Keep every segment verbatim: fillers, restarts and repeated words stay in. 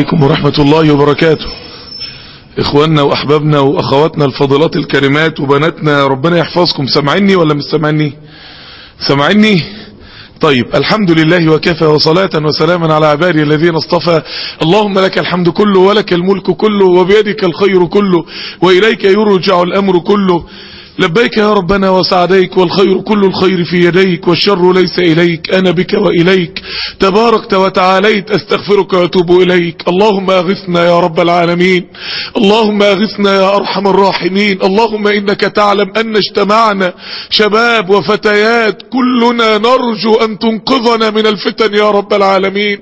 عليكم ورحمة الله وبركاته. اخواننا واحبابنا واخواتنا الفاضلات الكريمات وبناتنا، ربنا يحفظكم. سامعيني ولا مش سامعيني؟ سامعيني؟ طيب، الحمد لله وكفى، وصلاة وسلاما على عبادي الذين اصطفى. اللهم لك الحمد كله ولك الملك كله وبيدك الخير كله وإليك يرجع الأمر كله. لبيك يا ربنا وسعديك، والخير كل الخير في يديك، والشر ليس إليك، أنا بك وإليك تباركت وتعاليت، أستغفرك وأتوب إليك. اللهم أغثنا يا رب العالمين، اللهم أغثنا يا أرحم الراحمين. اللهم إنك تعلم أن اجتمعنا شباب وفتيات كلنا نرجو أن تنقذنا من الفتن يا رب العالمين.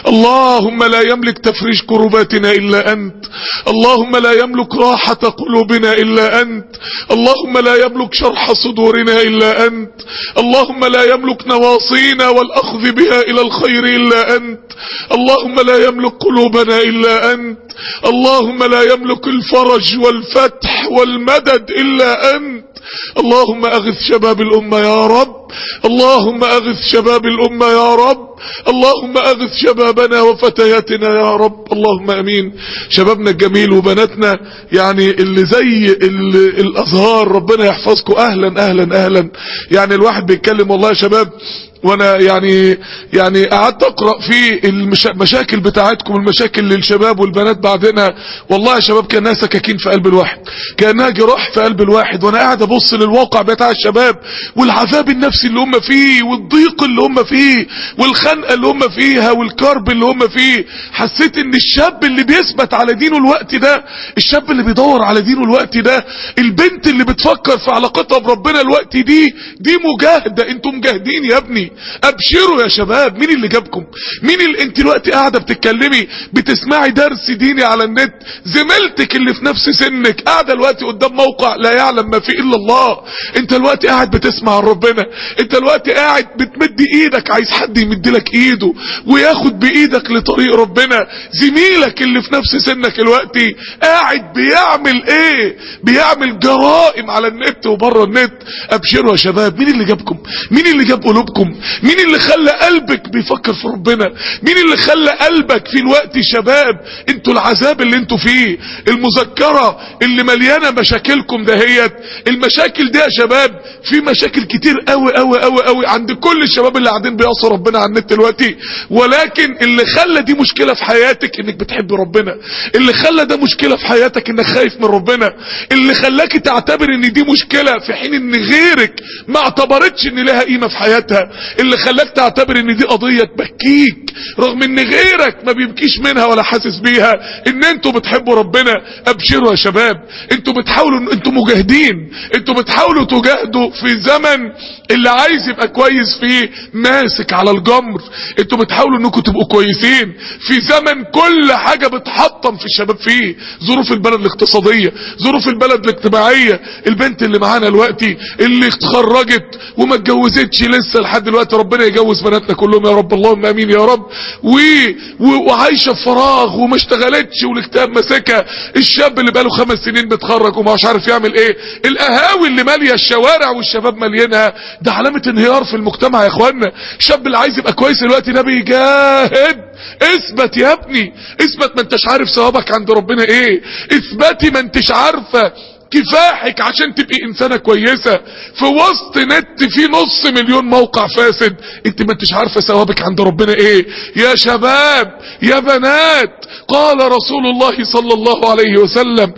اللهم لا يملك تفريج كرباتنا إلا أنت، اللهم لا يملك راحة قلوبنا إلا أنت، اللهم لا يملك شرح صدورنا إلا أنت، اللهم لا يملك نواصينا والأخذ بها إلى الخير إلا أنت، اللهم لا يملك قلوبنا إلا أنت، اللهم لا يملك الفرج والفتح والمدد إلا أنت. اللهم أغث شباب الأمة يا رب، اللهم أغث شباب الأمة يا رب، اللهم أغث شبابنا وفتياتنا يا رب، اللهم أمين. شبابنا الجميل وبناتنا يعني اللي زي اللي الأزهار، ربنا يحفظكم. أهلا أهلا أهلا. يعني الواحد بيتكلم والله يا شباب، وانا يعني يعني قعدت اقرأ في المشاكل بتاعتكم، المشاكل للشباب والبنات بعدنا. والله يا شباب كأنها سكاكين في قلب الواحد، كأنها جراح في قلب الواحد، وانا قاعد ابص للواقع بتاع الشباب والعذاب النفسي اللي هم فيه والضيق اللي هم فيه والخنقة اللي هم فيها والكرب اللي هم فيه. حسيت ان الشاب اللي بيثبت على دينه الوقت ده، الشاب اللي بيدور على دينه الوقت ده، البنت اللي بتفكر في علاقتها بربنا الوقت دي، دي مجاهدة. انتم مجاهدين يا ابني، ابشروا يا شباب. مين اللي جابكم؟ مين اللي انت دلوقتي قاعده بتتكلمي بتسمعي درس ديني على النت؟ زميلتك اللي في نفس سنك قاعده دلوقتي قدام موقع لا يعلم ما فيه الا الله. انت دلوقتي قاعد بتسمع عن ربنا، انت دلوقتي قاعد بتمد ايدك عايز حد يمد لك ايده وياخد بايدك لطريق ربنا. زميلك اللي في نفس سنك دلوقتي قاعد بيعمل ايه؟ بيعمل جرائم على النت وبره النت. ابشروا يا شباب. مين اللي جابكم؟ مين اللي جاب قلوبكم؟ مين اللي خلى قلبك بيفكر في ربنا؟ مين اللي خلى قلبك في الوقت شباب؟ انتوا العذاب اللي انتوا فيه، المذكرة اللي مليانة مشاكلكم دهيت، المشاكل دي يا شباب في مشاكل كتير قوي قوي قوي قوي عند كل الشباب اللي قاعدين بيعصوا ربنا على النت دلوقتي. ولكن اللي خلى دي مشكلة في حياتك انك بتحب ربنا، اللي خلى ده مشكلة في حياتك انك خايف من ربنا، اللي خلاك تعتبر ان دي مشكلة في حين ان غيرك ما اعتبرتش ان لها قيمة في حياتها، اللي خلاك تعتبر ان دي قضية تبكيك رغم ان غيرك ما بيبكيش منها ولا حاسس بيها، ان انتوا بتحبوا ربنا. ابشروا يا شباب. انتوا بتحاولوا، انتوا مجاهدين، انتوا بتحاولوا تجاهدوا في زمن اللي عايز يبقى كويس فيه ماسك على الجمر. انتوا بتحاولوا انكم تبقوا كويسين في زمن كل حاجة بتحطم في الشباب فيه، ظروف البلد الاقتصادية، ظروف البلد الاجتماعية. البنت اللي معانا دلوقتي اللي اتخرجت وما اتجوزتش لسه لحد دلوقتي، ربنا يجوز بناتنا كلهم يا رب، اللهم امين يا رب. و... و... وعايشه في فراغ وما اشتغلتش والاكتئاب ماسكها. الشاب اللي بقاله خمس سنين بيتخرج ومش عارف يعمل ايه. القهاوي اللي ماليه الشوارع والشباب مالينها، ده علامه انهيار في المجتمع يا اخوانا. الشاب اللي عايز يبقى كويس دلوقتي ده بيجاهد. اثبت يا ابني، اثبت. ما انتش عارف ثوابك عند ربنا ايه. اثبتي، ما انتش عارفه كفاحك عشان تبقي انسانة كويسة في وسط نت في نص مليون موقع فاسد. انت ما انتش عارفة ثوابك عند ربنا ايه. يا شباب يا بنات، قال رسول الله صلى الله عليه وسلم: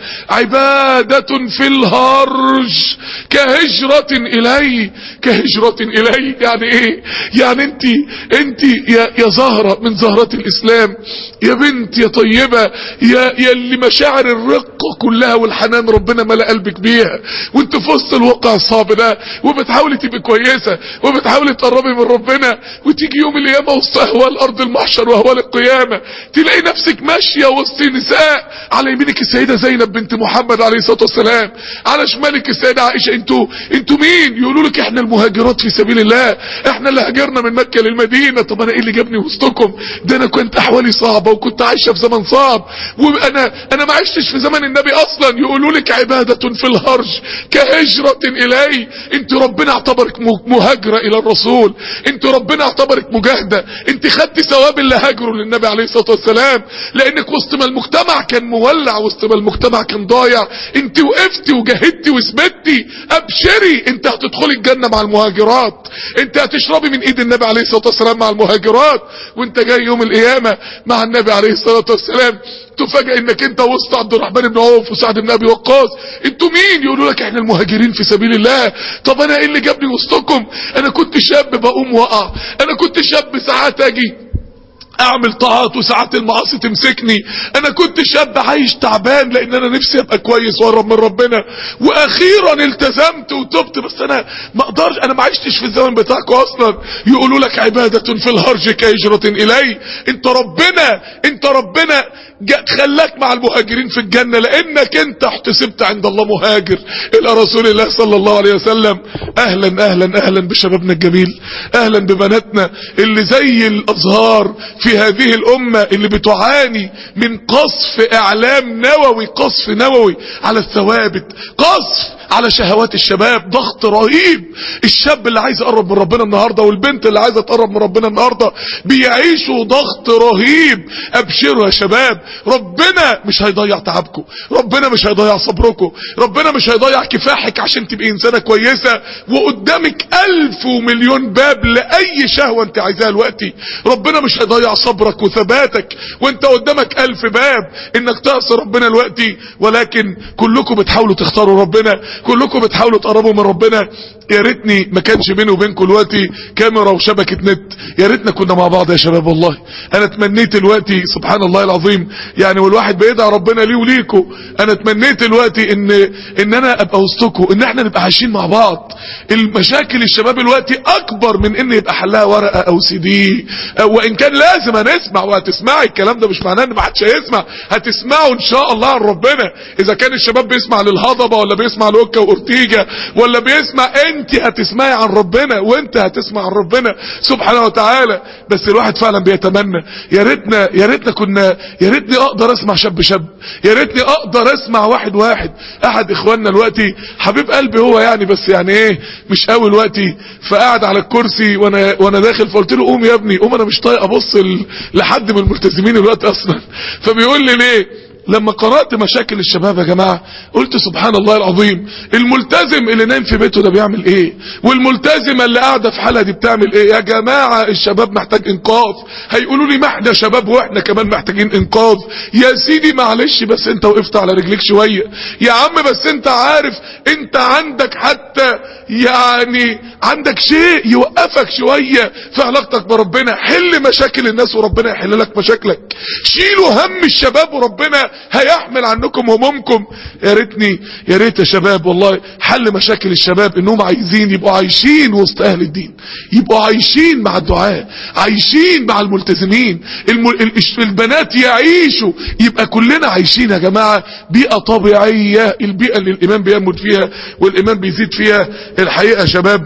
عبادة في الهرج كهجرة الي. كهجرة الي يعني ايه؟ يعني انت انت يا, يا زهرة من زهرات الاسلام، يا بنت يا طيبة، يا, يا اللي مشاعر الرقة كلها والحنان ربنا ملأ قلبك بيها، وانت في وسط الواقع الصعب ده وبتحاولي تبقي كويسة وبتحاولي تقربي من ربنا، وتيجي يوم القيامة وسط اهوال ارض المحشر واهوال القيامة تلاقي نفسك ماشية وسط نساء، على يمينك السيدة زينب بنت محمد عليه الصلاة والسلام، على شمالك السيدة عائشة. انتوا انتوا مين؟ يقولوا لك احنا المهاجرات في سبيل الله، احنا اللي هاجرنا من مكة للمدينة. طب انا ايه اللي جابني وسطكم؟ ده انا كنت احوالي صعبة وكنت عايشة في زمن صعب، وانا انا ما عشتش في زمن النبي اصلا. يقولوا لك عبادة عبادة في الهرج كهجرة الي. انت ربنا اعتبرك مهاجرة الى الرسول، انت ربنا اعتبرك مجاهدة، انت خدت ثواب اللي هاجروا للنبي عليه الصلاة والسلام، لانك وسط ما المجتمع كان مولع، وسط ما المجتمع كان ضايع، انت وقفتي وجاهدتي وثبتي. ابشري، انت هتدخلي الجنة مع المهاجرات، انت هتشربي من ايد النبي عليه الصلاة والسلام مع المهاجرات، وانت جاي يوم القيامة مع النبي عليه الصلاة والسلام تفاجئ انك انت وسط عبد الرحمن بن عوف وسعد بن ابي وقاص. انتوا مين؟ يقولوا لك احنا المهاجرين في سبيل الله. طب انا ايه اللي جابني وسطكم؟ انا كنت شاب بقوم وقع، انا كنت شاب ساعات اجي اعمل طاعات وساعات المعاصي تمسكني، انا كنت شاب عايش تعبان لان انا نفسي ابقى كويس واقرب من ربنا، واخيرا التزمت وتبت، بس انا ما اقدرش، انا ما عشتش في الزمن بتاعكم اصلا. يقولوا لك عبادة في الهرج كهجرة الي. انت ربنا انت ربنا خلاك مع المهاجرين في الجنة لانك انت احتسبت عند الله مهاجر الى رسول الله صلى الله عليه وسلم. اهلا اهلا اهلا بشبابنا الجميل، اهلا ببناتنا اللي زي الازهار في هذه الامة اللي بتعاني من قصف اعلام نووي، قصف نووي على الثوابت، قصف على شهوات الشباب، ضغط رهيب. الشاب اللي عايز يقرب من ربنا النهاردة والبنت اللي عايزة تقرب من ربنا النهاردة بيعيشوا ضغط رهيب. ابشروا يا شباب، ربنا مش هيضيع تعبكم، ربنا مش هيضيع صبركم، ربنا مش هيضيع كفاحك عشان تبقي انسانة كويسة، وقدامك الف ومليون باب لأي شهوة انت عايزاها دلوقتي. ربنا مش هيضيع صبرك وثباتك وانت قدامك الف باب انك تعصي ربنا دلوقتي. ولكن كلكم بتحاولوا تختاروا ربنا، كلكم بتحاولوا تقربوا من ربنا. يا ريتني ما كانش بيني وبينكم دلوقتي كاميرا وشبكة نت، يا ريتنا كنا مع بعض يا شباب. والله انا اتمنيت دلوقتي سبحان الله العظيم يعني، والواحد بيدعي ربنا ليه وليكم، انا اتمنيت دلوقتي ان ان انا ابقى وسطكم، ان احنا نبقى عايشين مع بعض. المشاكل الشباب دلوقتي اكبر من ان يبقى حلها ورقه او سي دي، وان كان لازم هنسمع وهتسمعي الكلام ده، مش معناه ان ما حدش هيسمع، هتسمعوا ان شاء الله عن ربنا. اذا كان الشباب بيسمع للهضبه ولا بيسمع لوكا واورتيجا ولا بيسمع، انت هتسمعي عن ربنا وانت هتسمع عن ربنا سبحانه وتعالى. بس الواحد فعلا بيتمنى يا ريتنا يا ريتنا كنا يا ريتني اقدر اسمع شاب شاب، يا ريتني اقدر اسمع واحد واحد. احد اخواننا دلوقتي حبيب قلبي هو يعني، بس يعني ايه مش قوي دلوقتي، فقعد على الكرسي وانا وانا داخل، فقلت له قوم يا ابني قوم، انا مش طايق ابص لحد من الملتزمين دلوقتي اصلا. فبيقول لي ليه؟ لما قرأت مشاكل الشباب يا جماعة قلت سبحان الله العظيم، الملتزم اللي نايم في بيته ده بيعمل ايه، والملتزمة اللي قاعدة في حالها دي بتعمل ايه؟ يا جماعة الشباب محتاج انقاذ. هيقولوا لي ما احنا شباب واحنا كمان محتاجين انقاذ. يا سيدي معلش، بس انت وقفت على رجليك شوية يا عم، بس انت عارف انت عندك حتى يعني عندك شيء يوقفك شوية في علاقتك بربنا. حل مشاكل الناس وربنا يحل لك مشاكلك. شيلوا هم الشباب وربنا هيحمل عنكم همومكم. يا ريتني يا ريت يا شباب والله حل مشاكل الشباب انهم عايزين يبقوا عايشين وسط اهل الدين، يبقوا عايشين مع الدعاء، عايشين مع الملتزمين، الم... البنات يعيشوا، يبقى كلنا عايشين يا جماعة بيئة طبيعية، البيئة اللي الايمان بينمو فيها والايمان بيزيد فيها. الحقيقة يا شباب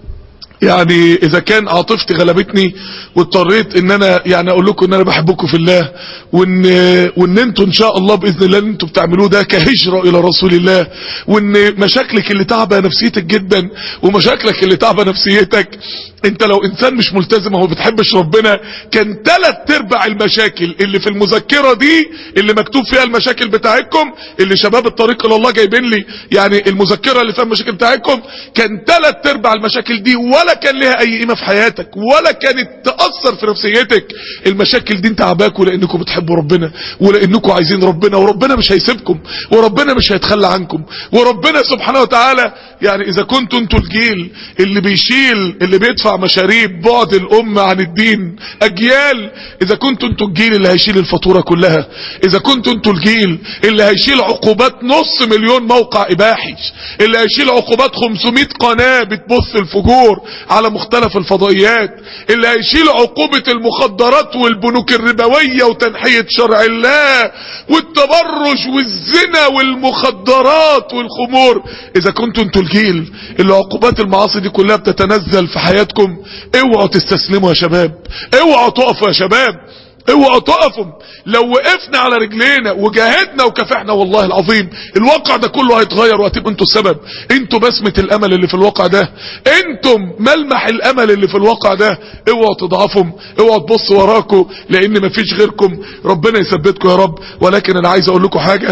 يعني اذا كان عاطفتي غلبتني واضطريت ان انا يعني اقول لكم ان انا بحبكم في الله، وان وان انتوا ان شاء الله باذن الله اللي انتوا بتعملوه ده كهجرة الى رسول الله، وان مشاكلك اللي تعبى نفسيتك جدا ومشاكلك اللي تعبى نفسيتك، انت لو انسان مش ملتزم وما بتحبش ربنا كان تلات ارباع المشاكل اللي في المذكرة دي اللي مكتوب فيها المشاكل بتاعتكم، اللي شباب الطريق الى الله جايبين لي يعني المذكرة اللي فيها المشاكل بتاعتكم، كان تلات ارباع المشاكل دي ولا كان لها اي قيمة في حياتك ولا كانت تأثر في نفسيتك. المشاكل دي انت عباكوا لانكم بتحبوا ربنا ولانكم عايزين ربنا، وربنا مش هيسيبكم وربنا مش هيتخلى عنكم، وربنا سبحانه وتعالى يعني اذا كنتوا انتوا الجيل اللي بيشيل اللي بيدفع مشاريب بعد الامة عن الدين اجيال، اذا كنتوا انتوا الجيل اللي هيشيل الفاتورة كلها، اذا كنتوا انتوا الجيل اللي هيشيل عقوبات نص مليون موقع اباحي، اللي هيشيل عقوبات خمسمائة قناة بتبث الفجور على مختلف الفضائيات، اللي هيشيل عقوبة المخدرات والبنوك الربوية وتنحية شرع الله والتبرج والزنا والمخدرات والخمور، اذا كنتوا انتوا الجيل اللي عقوبات المعاصي دي كلها بتتنزل في حياتكم، اوعوا تستسلموا يا شباب، اوعوا تقفوا يا شباب، اوعوا تقفوا. لو وقفنا على رجلينا وجاهدنا وكافحنا والله العظيم الواقع ده كله هيتغير، وهتبقوا انتوا السبب. انتوا بسمة الامل اللي في الواقع ده، انتم ملمح الامل اللي في الواقع ده. اوعوا تضعفوا، اوعوا تبصوا وراكم، لان مفيش غيركم. ربنا يثبتكم يا رب. ولكن انا عايز اقول لكم حاجة،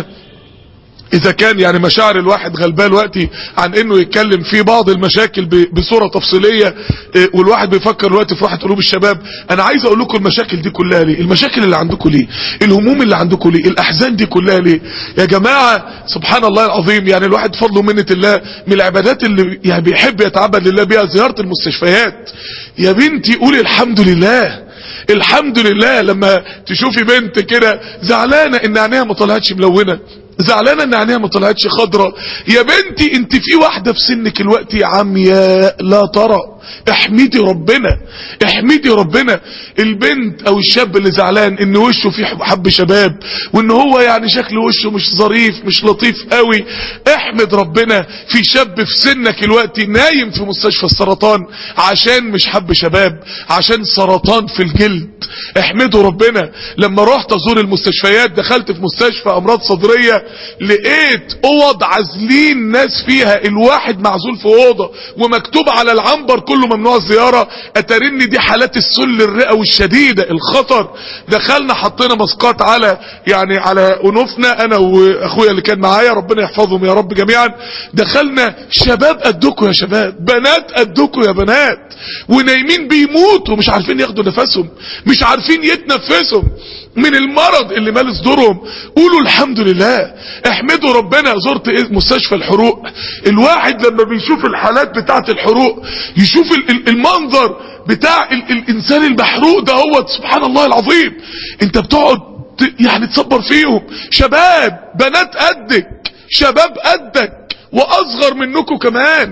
اذا كان يعني مشاعر الواحد غلبان وقتي عن انه يتكلم في بعض المشاكل بصورة تفصيلية، والواحد بيفكر الوقت في راحة قلوب الشباب، انا عايز اقول لكم المشاكل دي كلها ليه؟ المشاكل اللي عندكم ليه؟ الهموم اللي عندكم ليه؟ الاحزان دي كلها ليه؟ يا جماعة سبحان الله العظيم، يعني الواحد فضله ومنة الله من العبادات اللي يعني بيحب يتعبد لله بيها زيارة المستشفيات. يا بنتي قولي الحمد لله، الحمد لله لما تشوفي بنت كده زعلانة ان عينيها ما طلعتش ملونة، زعلانه ان عينيها ما طلعتش خضرة. يا بنتي انت في واحده في سنك الوقت عمياء لا ترى، احمدي ربنا، احمدي ربنا. البنت او الشاب اللي زعلان ان وشه فيه حب شباب، وان هو يعني شكل وشه مش ظريف مش لطيف قوي، احمد ربنا في شاب في سنك الوقت نايم في مستشفى السرطان عشان مش حب شباب، عشان سرطان في الجلد. احمدوا ربنا. لما رحت ازور المستشفيات دخلت في مستشفى امراض صدرية، لقيت اوض عازلين ناس فيها، الواحد معزول في اوضه ومكتوب على العنبر كله ممنوع الزيارة. اترني دي حالات السل الرئوي الشديدة الخطر. دخلنا حطينا مسقات على يعني على انوفنا انا واخويا اللي كان معايا، ربنا يحفظهم يا رب جميعا. دخلنا شباب قدكم يا شباب، بنات قدكم يا بنات، ونايمين بيموتوا مش عارفين ياخدوا نفسهم، مش عارفين يتنفسوا من المرض اللي مال صدورهم. قولوا الحمد لله، احمدوا ربنا. زرت مستشفى الحروق، الواحد لما بيشوف الحالات بتاعه الحروق يشوف المنظر بتاع ال الانسان المحروق ده، هو سبحان الله العظيم انت بتقعد يعني تصبر فيهم. شباب بنات قدك، شباب قدك واصغر منكم كمان،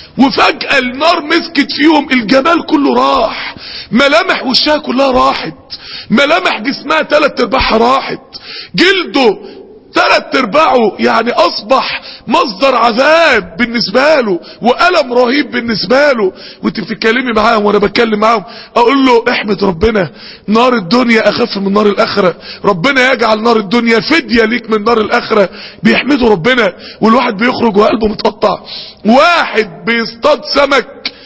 وفجأة النار مسكت فيهم، الجمال كله راح، ملامح وشها كلها راحت، ملامح جسمها تلات ارباعها راحت، جلده تلات ارباعه يعني اصبح مصدر عذاب بالنسبة له وألم رهيب بالنسبة له. وانت بتتكلمي معاهم وانا بتكلم معاهم اقول له احمد ربنا، نار الدنيا اخف من نار الاخرة، ربنا يجعل نار الدنيا فدية ليك من نار الاخرة. بيحمدوا ربنا. والواحد بيخرج وقلبه متقطع. واحد بيصطاد سمك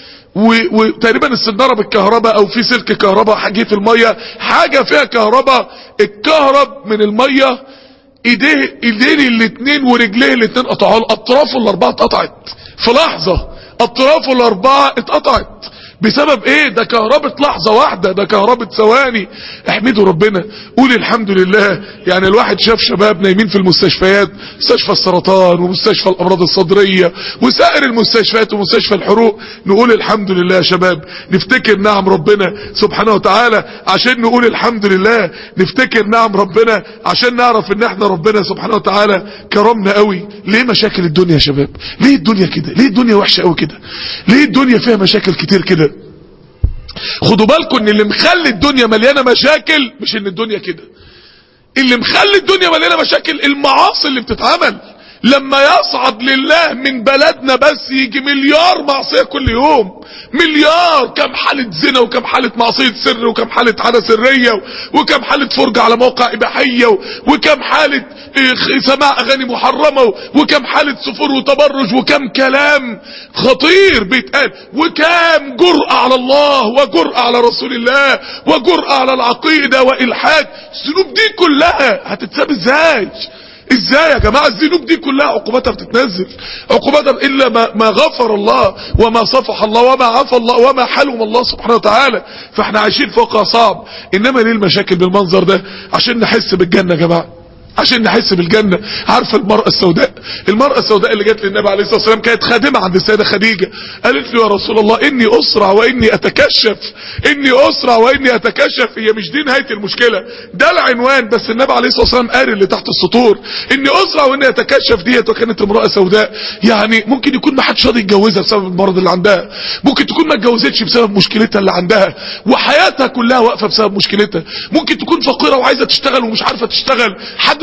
وتقريبا السنارة بالكهرباء او في سلك كهرباء حاجه في المية، حاجة فيها كهرباء، الكهرب من المية ايديه ايدين الاتنين ورجليه الاتنين قطعوا، اطرافه الاربعة اتقطعت في لحظة، اطرافه الاربعة اتقطعت بسبب ايه؟ ده كهربة لحظة واحدة، ده كهربة ثواني. احمدوا ربنا، قولي الحمد لله. يعني الواحد شاف شباب نايمين في المستشفيات، مستشفى السرطان ومستشفى الامراض الصدرية وسائر المستشفيات ومستشفى الحروق، نقول الحمد لله يا شباب، نفتكر نعم ربنا سبحانه وتعالى عشان نقول الحمد لله، نفتكر نعم ربنا عشان نعرف ان احنا ربنا سبحانه وتعالى كرمنا قوي. ليه مشاكل الدنيا يا شباب؟ ليه الدنيا كده؟ ليه الدنيا وحشة قوي كده؟ ليه الدنيا فيها مشاكل كتير كده؟ خدوا بالكم ان اللي مخلي الدنيا مليانة مشاكل مش ان الدنيا كده، اللي مخلي الدنيا مليانة مشاكل المعاصي اللي بتتعمل. لما يصعد لله من بلدنا بس يجي مليار معصية كل يوم، مليار. كم حالة زنا وكم حالة معصية سر وكم حالة عادة سرية وكم حالة فرجة على موقع اباحية وكم حالة سماع اغاني محرمة وكم حالة سفور وتبرج وكم كلام خطير بيتقال وكم جرأة على الله وجرأة على رسول الله وجرأة على العقيدة والحاد. الذنوب دي كلها هتتساب ازاي؟ ازاي يا جماعة؟ الذنوب دي كلها عقوباتها بتتنزل، عقوباتها الا ما, ما غفر الله وما صفح الله وما عفى الله وما حلم الله سبحانه وتعالى. فاحنا عايشين في واقع صعب. انما ليه المشاكل بالمنظر ده؟ عشان نحس بالجنة يا جماعة، عشان نحس بالجنة. عارفة المرأة السوداء، المرأة السوداء اللي جت للنبي عليه الصلاة والسلام كانت خادمة عند السيدة خديجة، قالت له يا رسول الله اني اسرع واني اتكشف، اني اسرع واني اتكشف. هي مش دي نهاية المشكلة، ده العنوان، بس النبي عليه الصلاة والسلام قال اللي تحت السطور اني اسرع واني اتكشف ديت. وكانت امرأة سوداء، يعني ممكن يكون ما حدش راضي يتجوزها بسبب المرض اللي عندها، ممكن تكون ما اتجوزتش بسبب مشكلتها اللي عندها وحياتها كلها واقفة بسبب مشكلتها، ممكن تكون فقيرة وعايزة تشتغل ومش عارفة تشتغل، حد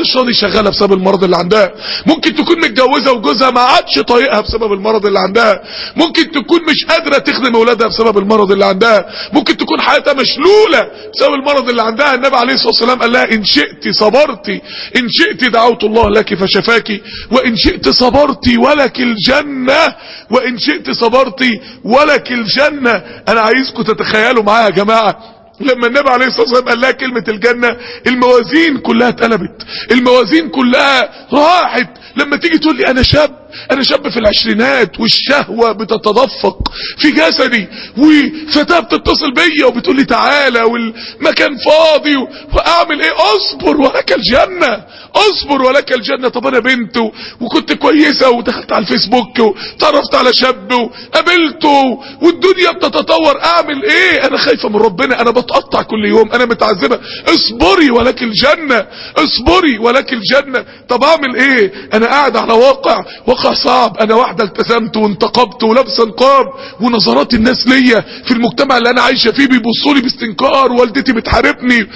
مش راضي يشغلها بسبب المرض اللي عندها، ممكن تكون متجوزه وجوزها ما عادش طايقها بسبب المرض اللي عندها، ممكن تكون مش قادره تخدم اولادها بسبب المرض اللي عندها، ممكن تكون حياتها مشلوله بسبب المرض اللي عندها. النبي عليه الصلاه والسلام قال لها ان شئت صبرتي، ان شئت دعوت الله لك فشفاكي، وان شئت صبرتي ولك الجنه، وان شئت صبرتي ولك الجنه. انا عايزكم تتخيلوا معايا يا جماعه لما النبي عليه الصلاة والسلام قال لها كلمة الجنة الموازين كلها اتقلبت، الموازين كلها راحت. لما تيجي تقول لي انا شاب، انا شاب في العشرينات والشهوة بتتدفق في جسدي، وفتاة بتتصل بيا وبتقول لي تعالى والمكان فاضي واعمل ايه؟ اصبر ولك الجنة، اصبر ولك الجنة. طب انا بنت وكنت كويسة ودخلت على الفيسبوك وتعرفت على شاب وقابلته والدنيا بتتطور، اعمل ايه؟ انا خايفة من ربنا، انا بتقطع كل يوم، انا متعذبة. اصبري ولك الجنة، اصبري ولك الجنة. طب اعمل ايه؟ انا قاعد على واقع واقع صعب، انا واحدة التزمت وانتقبت ولابسه نقاب، ونظرات الناس ليا في المجتمع اللي انا عايشة فيه بيبصوا لي باستنكار، والدتي بتحاربني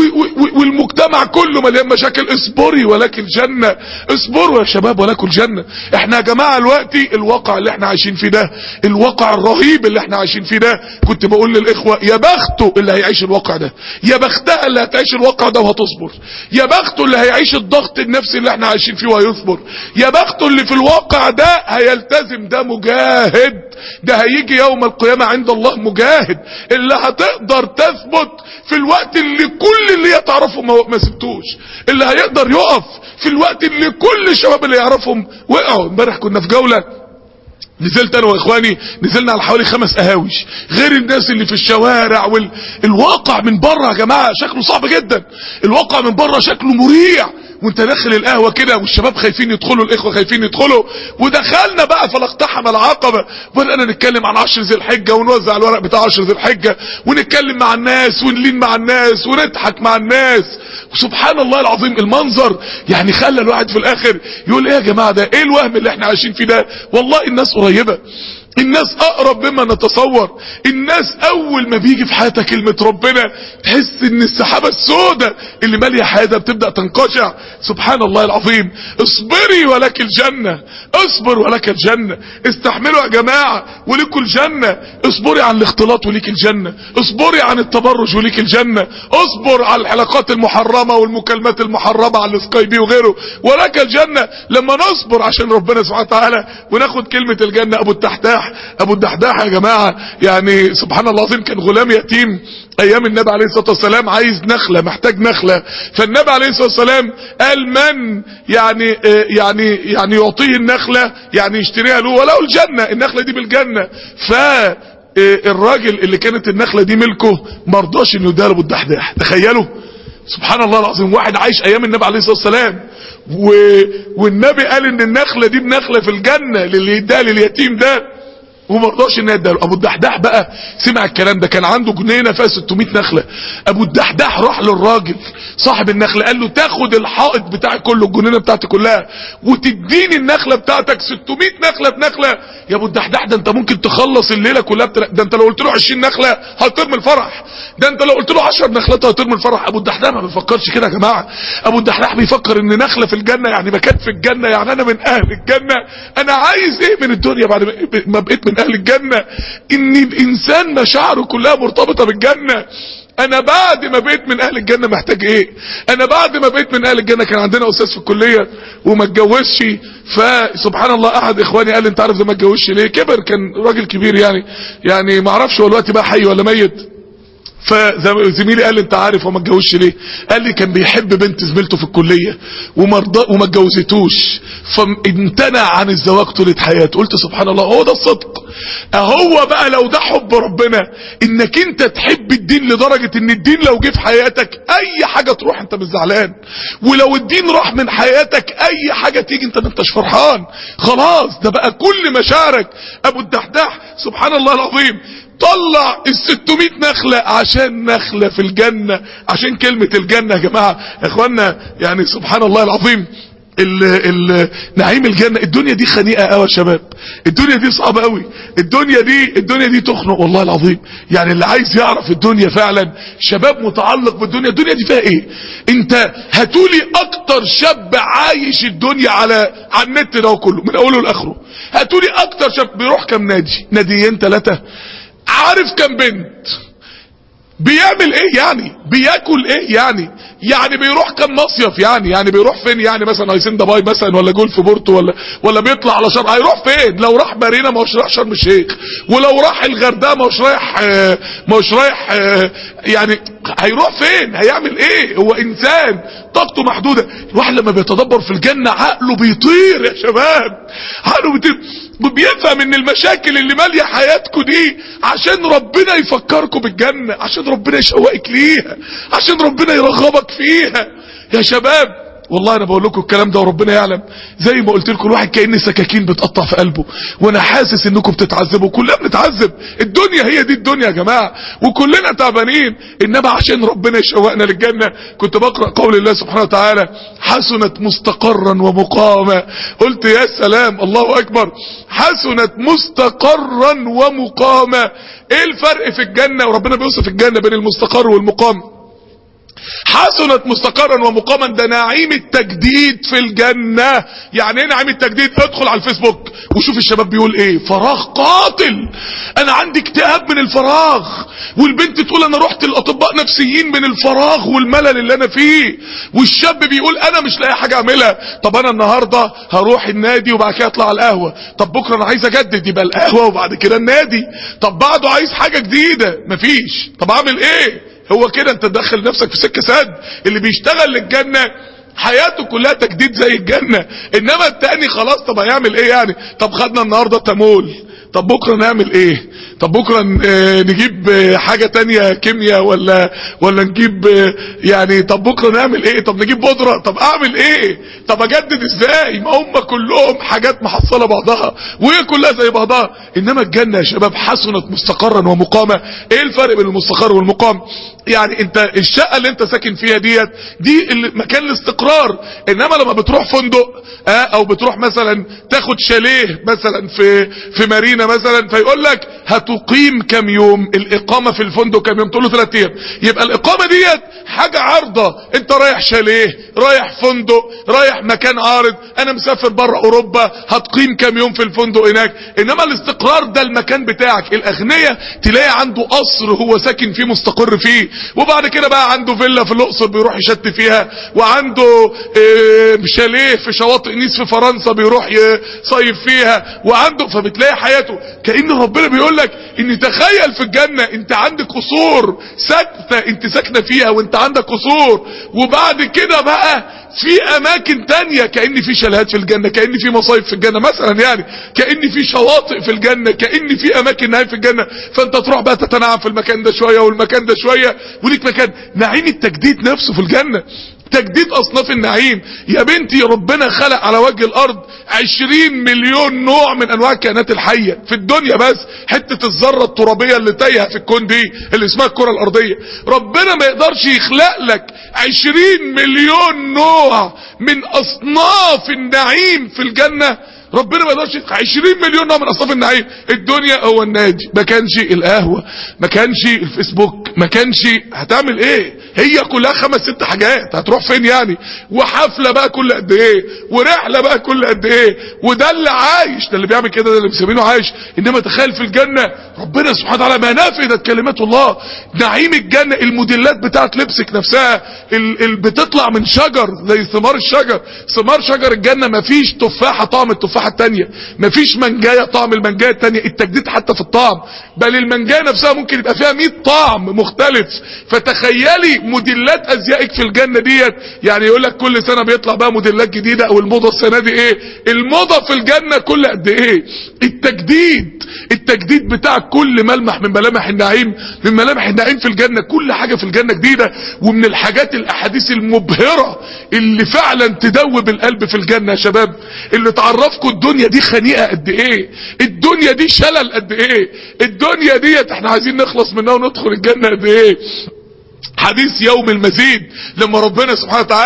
والمجتمع كله مليان مشاكل. اصبري ولك الجنة، اصبروا يا شباب ولكم الجنة. احنا يا جماعة دلوقتي الواقع اللي احنا عايشين فيه ده، الواقع الرهيب اللي احنا عايشين فيه ده، كنت بقول للاخوة يا بخته اللي هيعيش الواقع ده، يا بختها اللي هتعيش الواقع ده وهتصبر، يا بخته اللي هيعيش الضغط النفسي اللي احنا عايشين فيه وهيصبر، يا بخته اللي في الواقع ده هيلتزم، ده مجاهد، ده هيجي يوم القيامة عند الله مجاهد، اللي هتقدر تثبت في الوقت اللي كل اللي يتعرفوا ما, ما سبتوش، اللي هيقدر يقف في الوقت اللي كل الشباب اللي يعرفهم وقعوا. امبارح كنا في جولة، نزلت انا واخواني، نزلنا على حوالي خمس قهاوش غير الناس اللي في الشوارع. والواقع من بره يا جماعة شكله صعب جدا، الواقع من بره شكله مريع، وانت داخل القهوة كده والشباب خايفين يدخلوا، الاخوة خايفين يدخلوا، ودخلنا بقى فلاقتحم العقبة، بدأنا نتكلم عن عشر ذي الحجة ونوزع الورق بتاع عشر ذي الحجة، ونتكلم مع الناس ونلين مع الناس ونضحك مع الناس. وسبحان الله العظيم المنظر يعني خلى الواحد في الاخر يقول ايه يا جماعة ده؟ ايه الوهم اللي احنا عايشين فيه ده؟ والله الناس قريبة، الناس اقرب مما نتصور. الناس اول ما بيجي في حياتك كلمة ربنا تحس ان السحابة السوداء اللي مالية حياتها بتبدأ تنقشع. سبحان الله العظيم. اصبري ولك الجنة، اصبر ولك الجنة. استحملوا يا جماعة ولكم الجنة. اصبري عن الاختلاط وليك الجنة، اصبري عن التبرج وليك الجنة، اصبر على الحلقات المحرمة والمكالمات المحرمة على السكايبي وغيره ولك الجنة. لما نصبر عشان ربنا سبحانه وتعالى وناخد كلمة الجنة. ابو الدحداح ابو الدحداح يا جماعة يعني سبحان الله العظيم كان غلام يتيم ايام النبي عليه الصلاة والسلام، عايز نخلة، محتاج نخلة، فالنبي عليه الصلاة والسلام قال من يعني يعني يعني يعطيه النخلة يعني يشتريها له وله الجنة، النخلة دي بالجنة. فالراجل اللي كانت النخلة دي ملكه مرضاش انه يديها لابو الدحداح. تخيلوا سبحان الله العظيم، واحد عايش ايام النبي عليه الصلاة والسلام و... والنبي قال ان النخلة دي بنخلة في الجنة للي يديها لليتيم ده، ومرضاش ان يديها له. ابو الدحداح بقى سمع الكلام ده، كان عنده جنينه فيها ستمائة نخله. ابو الدحداح راح للراجل صاحب النخله قال له تاخد الحائط بتاعي كله، الجنينه بتاعتي كلها، وتديني النخله بتاعتك ستمائة نخله بنخله. يا ابو الدحداح ده انت ممكن تخلص الليله كلها بتل... ده انت لو قلت له عشرين نخله هيطير من الفرح، ده انت لو قلت له عشر نخلات هيطير من الفرح. ابو الدحداح ما بيفكرش كده يا جماعه، ابو الدحداح بيفكر ان نخله في الجنه يعني مكان في الجنه، يعني انا من اهل الجنه، انا عايز ايه من الدنيا بعد ما بقيت من اهل الجنة؟ ان الانسان مشاعره كلها مرتبطة بالجنة. انا بعد ما بقيت من اهل الجنة محتاج ايه؟ انا بعد ما بقيت من اهل الجنة، كان عندنا استاذ في الكلية وما اتجوزش، فسبحان الله احد اخواني قال لي انت عارف ده ما اتجوزش ليه؟ كبر، كان راجل كبير يعني يعني ما اعرفش هو دلوقتي بقى حي ولا ميت. فزميلي قال لي انت عارف هو ما اتجوزش ليه؟ قال لي كان بيحب بنت زميلته في الكليه وما وما اتجوزتوش، فامتنع عن الزواج طول حياته. قلت سبحان الله، هو ده الصدق. اهو بقى لو ده حب ربنا، انك انت تحب الدين لدرجه ان الدين لو جه في حياتك اي حاجه تروح انت مش زعلان، ولو الدين راح من حياتك اي حاجه تيجي انت ما انتش فرحان، خلاص ده بقى كل مشاعرك. ابو الدحداح سبحان الله العظيم طلع الستمائة نخلة عشان نخلة في الجنة، عشان كلمة الجنة يا جماعة يا اخوانا. يعني سبحان الله العظيم ال ال نعيم الجنة. الدنيا دي خنيقة قوي يا شباب، الدنيا دي صعبة قوي، الدنيا دي الدنيا دي تخنق والله العظيم. يعني اللي عايز يعرف الدنيا فعلا، شباب متعلق بالدنيا، الدنيا دي فيها ايه؟ انت هاتولي اكتر شاب عايش الدنيا على على النت ده كله من اوله لاخره، هاتولي اكتر شاب بيروح كام نادي، ناديين ثلاثة، عارف كام بنت، بيعمل ايه يعني، بياكل ايه يعني، يعني بيروح كم مصيف يعني، يعني بيروح فين يعني، مثلا هيسين دبي مثلا ولا جولف بورتو ولا ولا بيطلع على شرم، هيروح فين؟ لو راح مارينا ما هوش رايح شرم الشيخ، ولو راح الغردقه ما هوش رايح ما هوش رايح يعني هيروح فين؟ هيعمل ايه؟ هو انسان طاقته محدوده. الواحد لما بيتدبر في الجنه عقله بيطير يا شباب، عقله بيطير، بيفهم ان المشاكل اللي ماليه حياتكم دي عشان ربنا يفكركم بالجنه، عشان ربنا يشوقك ليها، عشان ربنا يرغبك فيها يا شباب. والله انا بقول لكم الكلام ده وربنا يعلم، زي ما قلت لكم الواحد كأن سكاكين بتقطع في قلبه، وانا حاسس انكم بتتعذبوا، كلنا بنتعذب، الدنيا هي دي الدنيا يا جماعه، وكلنا تعبانين، انما عشان ربنا يشوقنا للجنه. كنت بقرا قول الله سبحانه وتعالى: حسنت مستقرا ومقاما. قلت يا سلام، الله اكبر، حسنت مستقرا ومقاما. ايه الفرق في الجنه؟ وربنا بيوصف الجنه بين المستقر والمقام. حسنت مستقرا ومقاما، ده نعيم التجديد في الجنة. يعني ايه نعيم التجديد؟ ادخل على الفيسبوك وشوف الشباب بيقول ايه، فراغ قاتل، انا عندي اكتئاب من الفراغ، والبنت تقول انا رحت الاطباء نفسيين من الفراغ والملل اللي انا فيه، والشاب بيقول انا مش لاقي حاجة اعملها، طب انا النهاردة هروح النادي وبعد كده اطلع على القهوة، طب بكرة انا عايز اجدد، يبقى القهوة وبعد كده النادي، طب بعده عايز حاجة جديدة، مفيش، طب اعمل ايه؟ هو كده انت تدخل نفسك في سكة سد. اللي بيشتغل للجنة حياته كلها تجديد زي الجنة، انما التاني خلاص، طب هيعمل ايه يعني؟ طب خدنا النهاردة تمول، طب بكرة نعمل ايه؟ طب بكرة نجيب حاجة تانية كيمياء ولا ولا نجيب يعني، طب بكرة نعمل ايه؟ طب نجيب بودرة، طب اعمل ايه؟ طب اجدد ازاي؟ ما هم كلهم حاجات محصلة بعضها وهي كلها زي بعضها. انما الجنة يا شباب حسنت مستقرا ومقاما. ايه الفرق بين المستقر والمقام؟ يعني انت الشقة اللي انت ساكن فيها ديت دي مكان الاستقرار، انما لما بتروح فندق اه او بتروح مثلا تاخد شاليه مثلا في في مارينا مثلا، فيقول لك هتقيم كام يوم، الاقامة في الفندق كام يوم، تقول له ثلاث ايام، يبقى الاقامة ديت حاجة عارضة، انت رايح شاليه، رايح فندق، رايح مكان عارض، انا مسافر بره اوروبا، هتقيم كام يوم في الفندق هناك. انما الاستقرار ده المكان بتاعك. الاغنياء تلاقي عنده قصر هو ساكن فيه مستقر فيه، وبعد كده بقى عنده فيلا في الاقصر بيروح يشت فيها، وعنده اه شاليه في شواطئ نيس في فرنسا بيروح يصيف فيها، وعنده، فبتلاقي حياته كأن ربنا بيقول لك ان تخيل في الجنة انت عندك قصور ساكنة انت ساكنة فيها وانت عندك قصور، وبعد كده بقى في اماكن تانية، كأن في شاليهات في الجنة، كأن في مصايف في الجنة مثلا، يعني كأن في شواطئ في الجنة، كأن في اماكن نعيم في الجنة، فانت تروح بقى تتنعم في المكان ده شوية والمكان ده شوية، وليك مكان نعيم التجديد نفسه في الجنة، تجديد اصناف النعيم. يا بنتي ربنا خلق على وجه الارض عشرين مليون نوع من انواع الكائنات الحية في الدنيا، بس حتة الذرة الترابية اللي تايهة في الكون دي اللي اسمها الكرة الارضية، ربنا ما يقدرش يخلق لك عشرين مليون نوع من اصناف النعيم في الجنة؟ ربنا ما يقدرش يخلق عشرين مليون نوع من اصناف النعيم. الدنيا هو النادي، ما كانش القهوة، ما كانش الفيسبوك، ما كانش، هتعمل ايه؟ هي كلها خمس ست حاجات، هتروح فين يعني؟ وحفلة بقى كل قد ايه، ورحلة بقى كل قد ايه، وده اللي عايش، ده اللي بيعمل كده، ده اللي مسمينه عايش. انما تخيل في الجنة ربنا سبحانه وتعالى ما نفذت كلمات الله. نعيم الجنة الموديلات بتاعت لبسك نفسها ال ال بتطلع من شجر زي ثمار الشجر، ثمار شجر الجنة ما فيش تفاحة طعم التفاحة التانية، ما فيش منجاية طعم المنجاية التانية، التجديد حتى في الطعم، بل المنجاية نفسها ممكن يبقى فيها مية طعم مختلف. فتخيلي موديلات ازيائك في الجنة ديت، يعني يقول لك كل سنة بيطلع بقى موديلات جديدة، او الموضة السنة دي ايه، الموضة في الجنة كل قد ايه، التجديد التجديد بتاع كل ملمح من ملامح النعيم، من ملامح النعيم في الجنة، كل حاجة في الجنة جديدة. ومن الحاجات الاحاديث المبهرة اللي فعلا تدوب القلب في الجنة يا شباب، اللي تعرفكم الدنيا دي خنيقة قد ايه، الدنيا دي شلل قد ايه، الدنيا ديت احنا عايزين نخلص منها وندخل الجنة قد ايه. حديث يوم المزيد، لما ربنا سبحانه وتعالى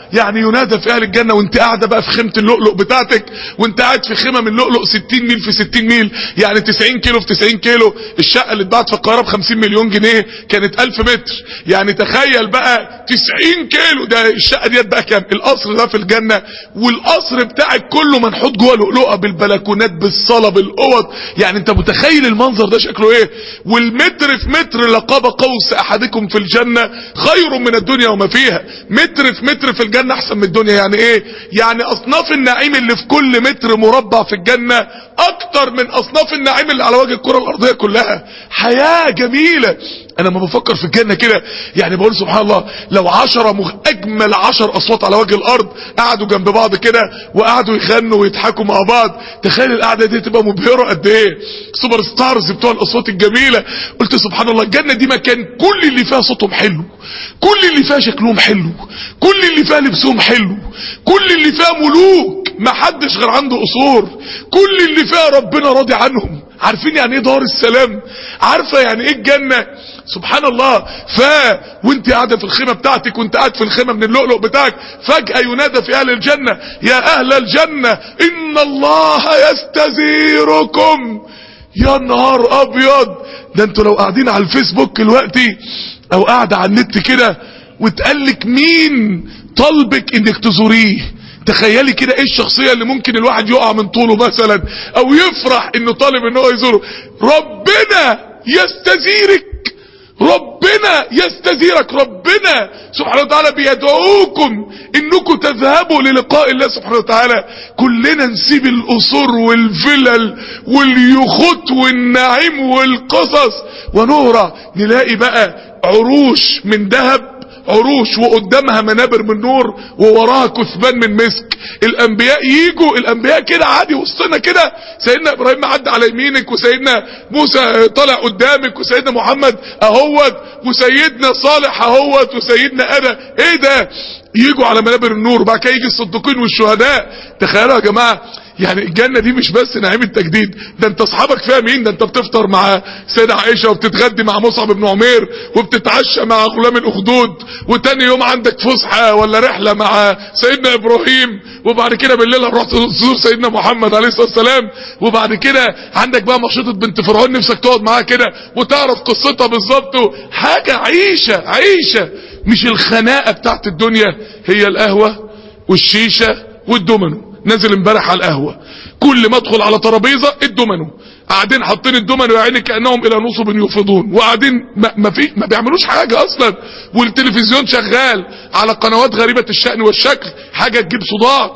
يعني ينادى في اهل الجنة وانت قاعدة بقى في خيمة اللؤلؤ بتاعتك، وانت قاعد في خيمة من اللؤلؤ ستين ميل في ستين ميل، يعني تسعين كيلو في تسعين كيلو. الشقة اللي اتباعت في القاهرة ب خمسين مليون جنيه كانت ألف متر، يعني تخيل بقى تسعين كيلو، ده الشقة ديت بقى كام؟ القصر ده في الجنة، والقصر بتاعك كله منحوت جوه لؤلؤة، بالبلكونات، بالصالة، بالاوض. يعني انت متخيل المنظر ده شكله ايه؟ والمتر في متر لقاب قوس احدكم في الجنة خير من الدنيا وما فيها. متر في متر في الجنة احسن من الدنيا. يعني ايه؟ يعني اصناف النعيم اللي في كل متر مربع في الجنة اكتر من اصناف النعيم اللي على وجه الكرة الارضية كلها. حياة جميلة. انا ما بفكر في الجنة كده يعني بقول سبحان الله، لو عشرة مغ... اجمل عشر اصوات على وجه الارض قعدوا جنب بعض كده وقعدوا يغنوا ويضحكوا مع بعض، تخيل القعدة دي تبقى مبهرة قد ايه. سوبر ستارز بتوع الاصوات الجميلة. قلت سبحان الله، الجنة دي مكان كل اللي فيها صوتهم حلو، كل اللي فيها شكلهم حلو، كل اللي فيها لبسهم حلو، كل اللي فيها ملوك ما حدش غير عنده قصور، كل اللي فيها ربنا راضي عنهم. عارفين يعني ايه دار السلام؟ عارفة يعني ايه الجنة؟ سبحان الله. ف وانت قاعدة في الخيمة بتاعتك، وانت قاعد في الخيمة من اللؤلؤ بتاعك، فجأة ينادى في اهل الجنة يا اهل الجنة ان الله يستزيركم. يا نهار ابيض، ده انتوا لو قاعدين على الفيسبوك دلوقتي او قاعدة على النت كده وتقلك مين طلبك انك تزوريه، تخيلي كده ايه الشخصية اللي ممكن الواحد يقع من طوله مثلا او يفرح انه طالب انه يزوره. ربنا يستزيرك، ربنا يستزيرك، ربنا سبحانه وتعالى بيدعوكم انكم تذهبوا للقاء الله سبحانه وتعالى. كلنا نسيب القصور والفلل واليخوت والنعيم والقصص ونهرة نلاقي بقى عروش من ذهب، عروش وقدامها منابر من نور ووراها كثبان من مسك. الانبياء ييجوا، الانبياء كده عادي وسطنا كده، سيدنا ابراهيم عدى على يمينك، وسيدنا موسى طلع قدامك، وسيدنا محمد اهوت، وسيدنا صالح اهوت، وسيدنا ادم. ايه ده؟ ييجوا على منابر النور، وبعد كده يجي الصديقين والشهداء. تخيلوا يا جماعه، يعني الجنة دي مش بس نعيم التجديد، ده انت اصحابك فيها مين؟ ده انت بتفطر مع سيدة عائشة، وبتتغدي مع مصعب بن عمير، وبتتعشى مع غلام الاخدود، وتاني يوم عندك فسحة ولا رحلة مع سيدنا ابراهيم، وبعد كده بالليل هنروح تزور سيدنا محمد عليه الصلاة والسلام، وبعد كده عندك بقى مشيطة بنت فرعون نفسك تقعد معاها كده وتعرف قصتها بالظبط. حاجة عيشة عيشة، مش الخناقة بتاعت الدنيا هي القهوة والشيشة والدومينو. نازل امبارح على القهوة، كل ما ادخل على ترابيزه الدومينو، قاعدين حاطين الدومينو يا عيني كانهم الى نصب يفضون، وقاعدين ما, ما في ما بيعملوش حاجه اصلا، والتلفزيون شغال على قنوات غريبه الشأن والشكل، حاجه تجيب صداع،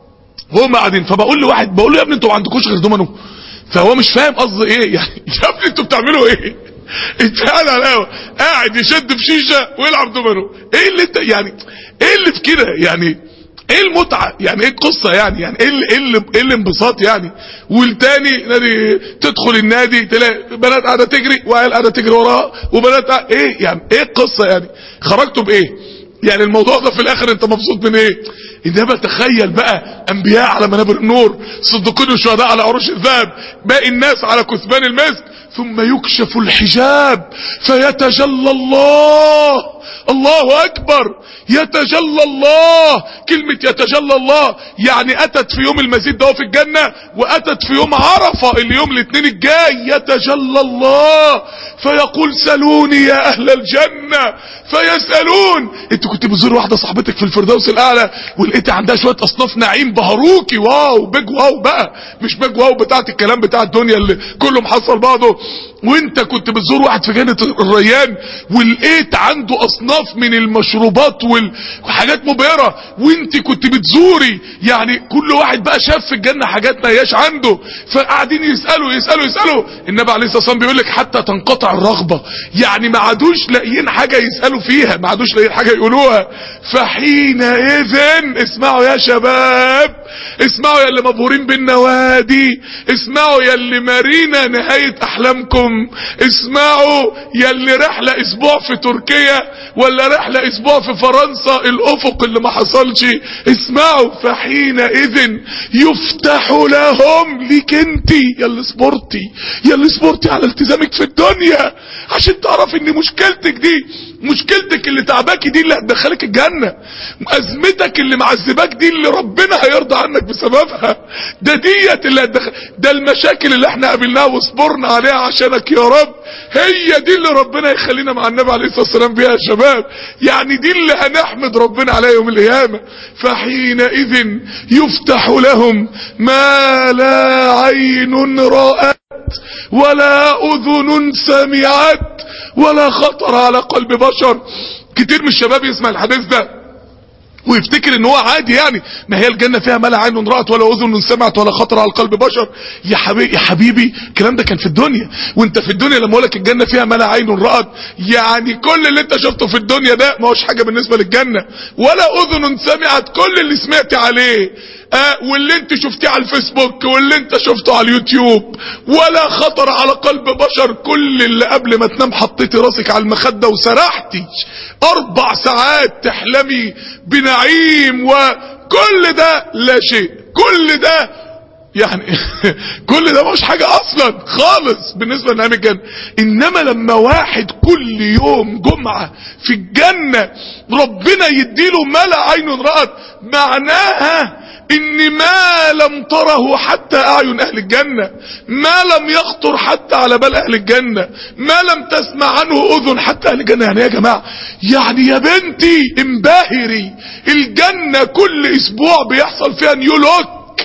وهم قاعدين. فبقول لواحد، بقول له يا ابني انتوا ما عندكوش غير دومينو؟ فهو مش فاهم قصدي ايه يعني. يا ابني انتوا بتعملوا ايه؟ انت قاعد على القهوه قاعد يشد في شيشه ويلعب دومينو، ايه اللي انت يعني ايه اللي في كده يعني؟ ايه المتعة يعني؟ ايه القصة يعني؟ يعني ايه اللي ايه اللي ايه الانبساط يعني؟ والتاني نادي، تدخل النادي تلاقي بنات قاعدة تجري وعيال قاعدة تجري وراها، وبنات قاعدة ايه يعني؟ ايه القصة يعني؟ خرجتوا بايه؟ يعني الموضوع ده في الاخر انت مبسوط من ايه؟ انما تخيل بقى انبياء على منابر النور، صديقين والشهداء على عروش الذهب، باقي الناس على كثبان المسك، ثم يكشف الحجاب فيتجلى الله. الله اكبر، يتجلى الله. كلمة يتجلى الله يعني اتت في يوم المزيد ده في الجنة، واتت في يوم عرفة اليوم الاثنين الجاي. يتجلى الله فيقول سلوني يا اهل الجنة فيسألون. انت كنت بتزور واحدة صاحبتك في الفردوس الاعلى ولقيت عندها شوية اصناف نعيم بهروكي، واو بيج واو بقى، مش بيج واو بتاعت الكلام بتاع الدنيا اللي كله محصل بعضه. وانت كنت بتزور واحد في جنة الريان ولقيت عنده اصناف من المشروبات وحاجات مبهرة، وانت كنت بتزوري. يعني كل واحد بقى شاف في الجنة حاجات ما هياش عنده، فقاعدين يسألوا يسألوا يسألوا. النبي عليه الصلاة والسلام بيقول لك حتى تنقطع الرغبة، يعني ما عادوش لاقيين حاجة يسألوا فيها، ما عادوش لاقيين حاجة يقولوها. فحينئذ اسمعوا يا شباب، اسمعوا يا اللي مبهورين بالنوادي، اسمعوا يا اللي مارينا نهاية احلامكم، اسمعوا يا اللي رحلة اسبوع في تركيا ولا رحلة اسبوع في فرنسا الافق اللي ما حصلش. اسمعوا فحينئذ يفتح لهم، ليك انتي يا اللي صبرتي، يا اللي صبرتي على التزامك في الدنيا عشان تعرف ان مشكلتك دي مشكلتك اللي تعباكي دي اللي هتدخلك الجنة، ازمتك اللي معذباك دي اللي ربنا هيرضى عنك بسببها، ده ديت اللي هتدخل، ده المشاكل اللي احنا قابلناها وصبرنا عليها عشانك يا رب، هي دي اللي ربنا يخلينا مع النبي عليه الصلاة والسلام بيها يا شباب. يعني دي اللي هنحمد ربنا عليها يوم القيامة. فحينئذ يفتح لهم ما لا عين رأت ولا اذن سمعت ولا خطر على قلب بشر. كتير من الشباب يسمع الحديث ده ويفتكر ان هو عادي، يعني ما هي الجنة فيها ما لا عين رأت ولا اذن سمعت ولا خطر على قلب بشر. يا حبيبي يا حبيبي الكلام ده كان في الدنيا، وانت في الدنيا لما اقول لك الجنة فيها ما لا عين رأت يعني كل اللي انت شفته في الدنيا ده ما هوش حاجة بالنسبة للجنة. ولا اذن سمعت كل اللي سمعت عليه اه واللي انت شفتيه على الفيسبوك واللي انت شفته على اليوتيوب، ولا خطر على قلب بشر كل اللي قبل ما تنام حطيتي راسك على المخدة وسرحتي اربع ساعات تحلمي بنعيم، وكل ده لا شيء، كل ده يعني كل ده مش حاجة اصلا خالص بالنسبة لنعيم الجنة. انما لما واحد كل يوم جمعة في الجنة ربنا يديله ما لا عين رأت، معناها ان ما لم تره حتى اعين اهل الجنة، ما لم يخطر حتى على بال اهل الجنة، ما لم تسمع عنه اذن حتى اهل الجنة. يعني يا جماعة، يعني يا بنتي انبهري، الجنة كل اسبوع بيحصل فيها نيو لوك،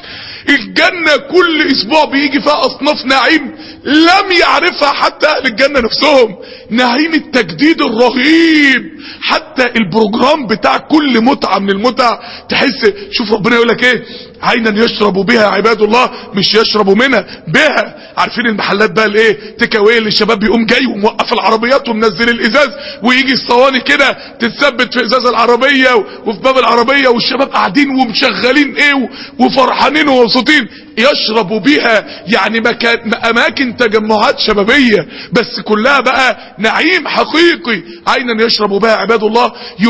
الجنة كل اسبوع بيجي فيها اصناف نعيم لم يعرفها حتى اهل الجنة نفسهم، نعيم التجديد الرهيب. حتى البروجرام بتاع كل متعة من المتع تحس، شوف ربنا يقولك ايه، عينا يشرب بها عباد الله، مش يشربوا منها بها. عارفين المحلات بقى الايه تكاوي اللي الشباب بيقوم جاي وموقف العربيات ومنزل الازاز ويجي الصواني كده تتثبت في ازاز العربية وفي باب العربية والشباب قاعدين ومشغلين ايه وفرحانين ومبسوطين. يشرب بها يعني مكان اماكن تجمعات شبابية بس كلها بقى نعيم حقيقي. عينا يشرب بها عباد الله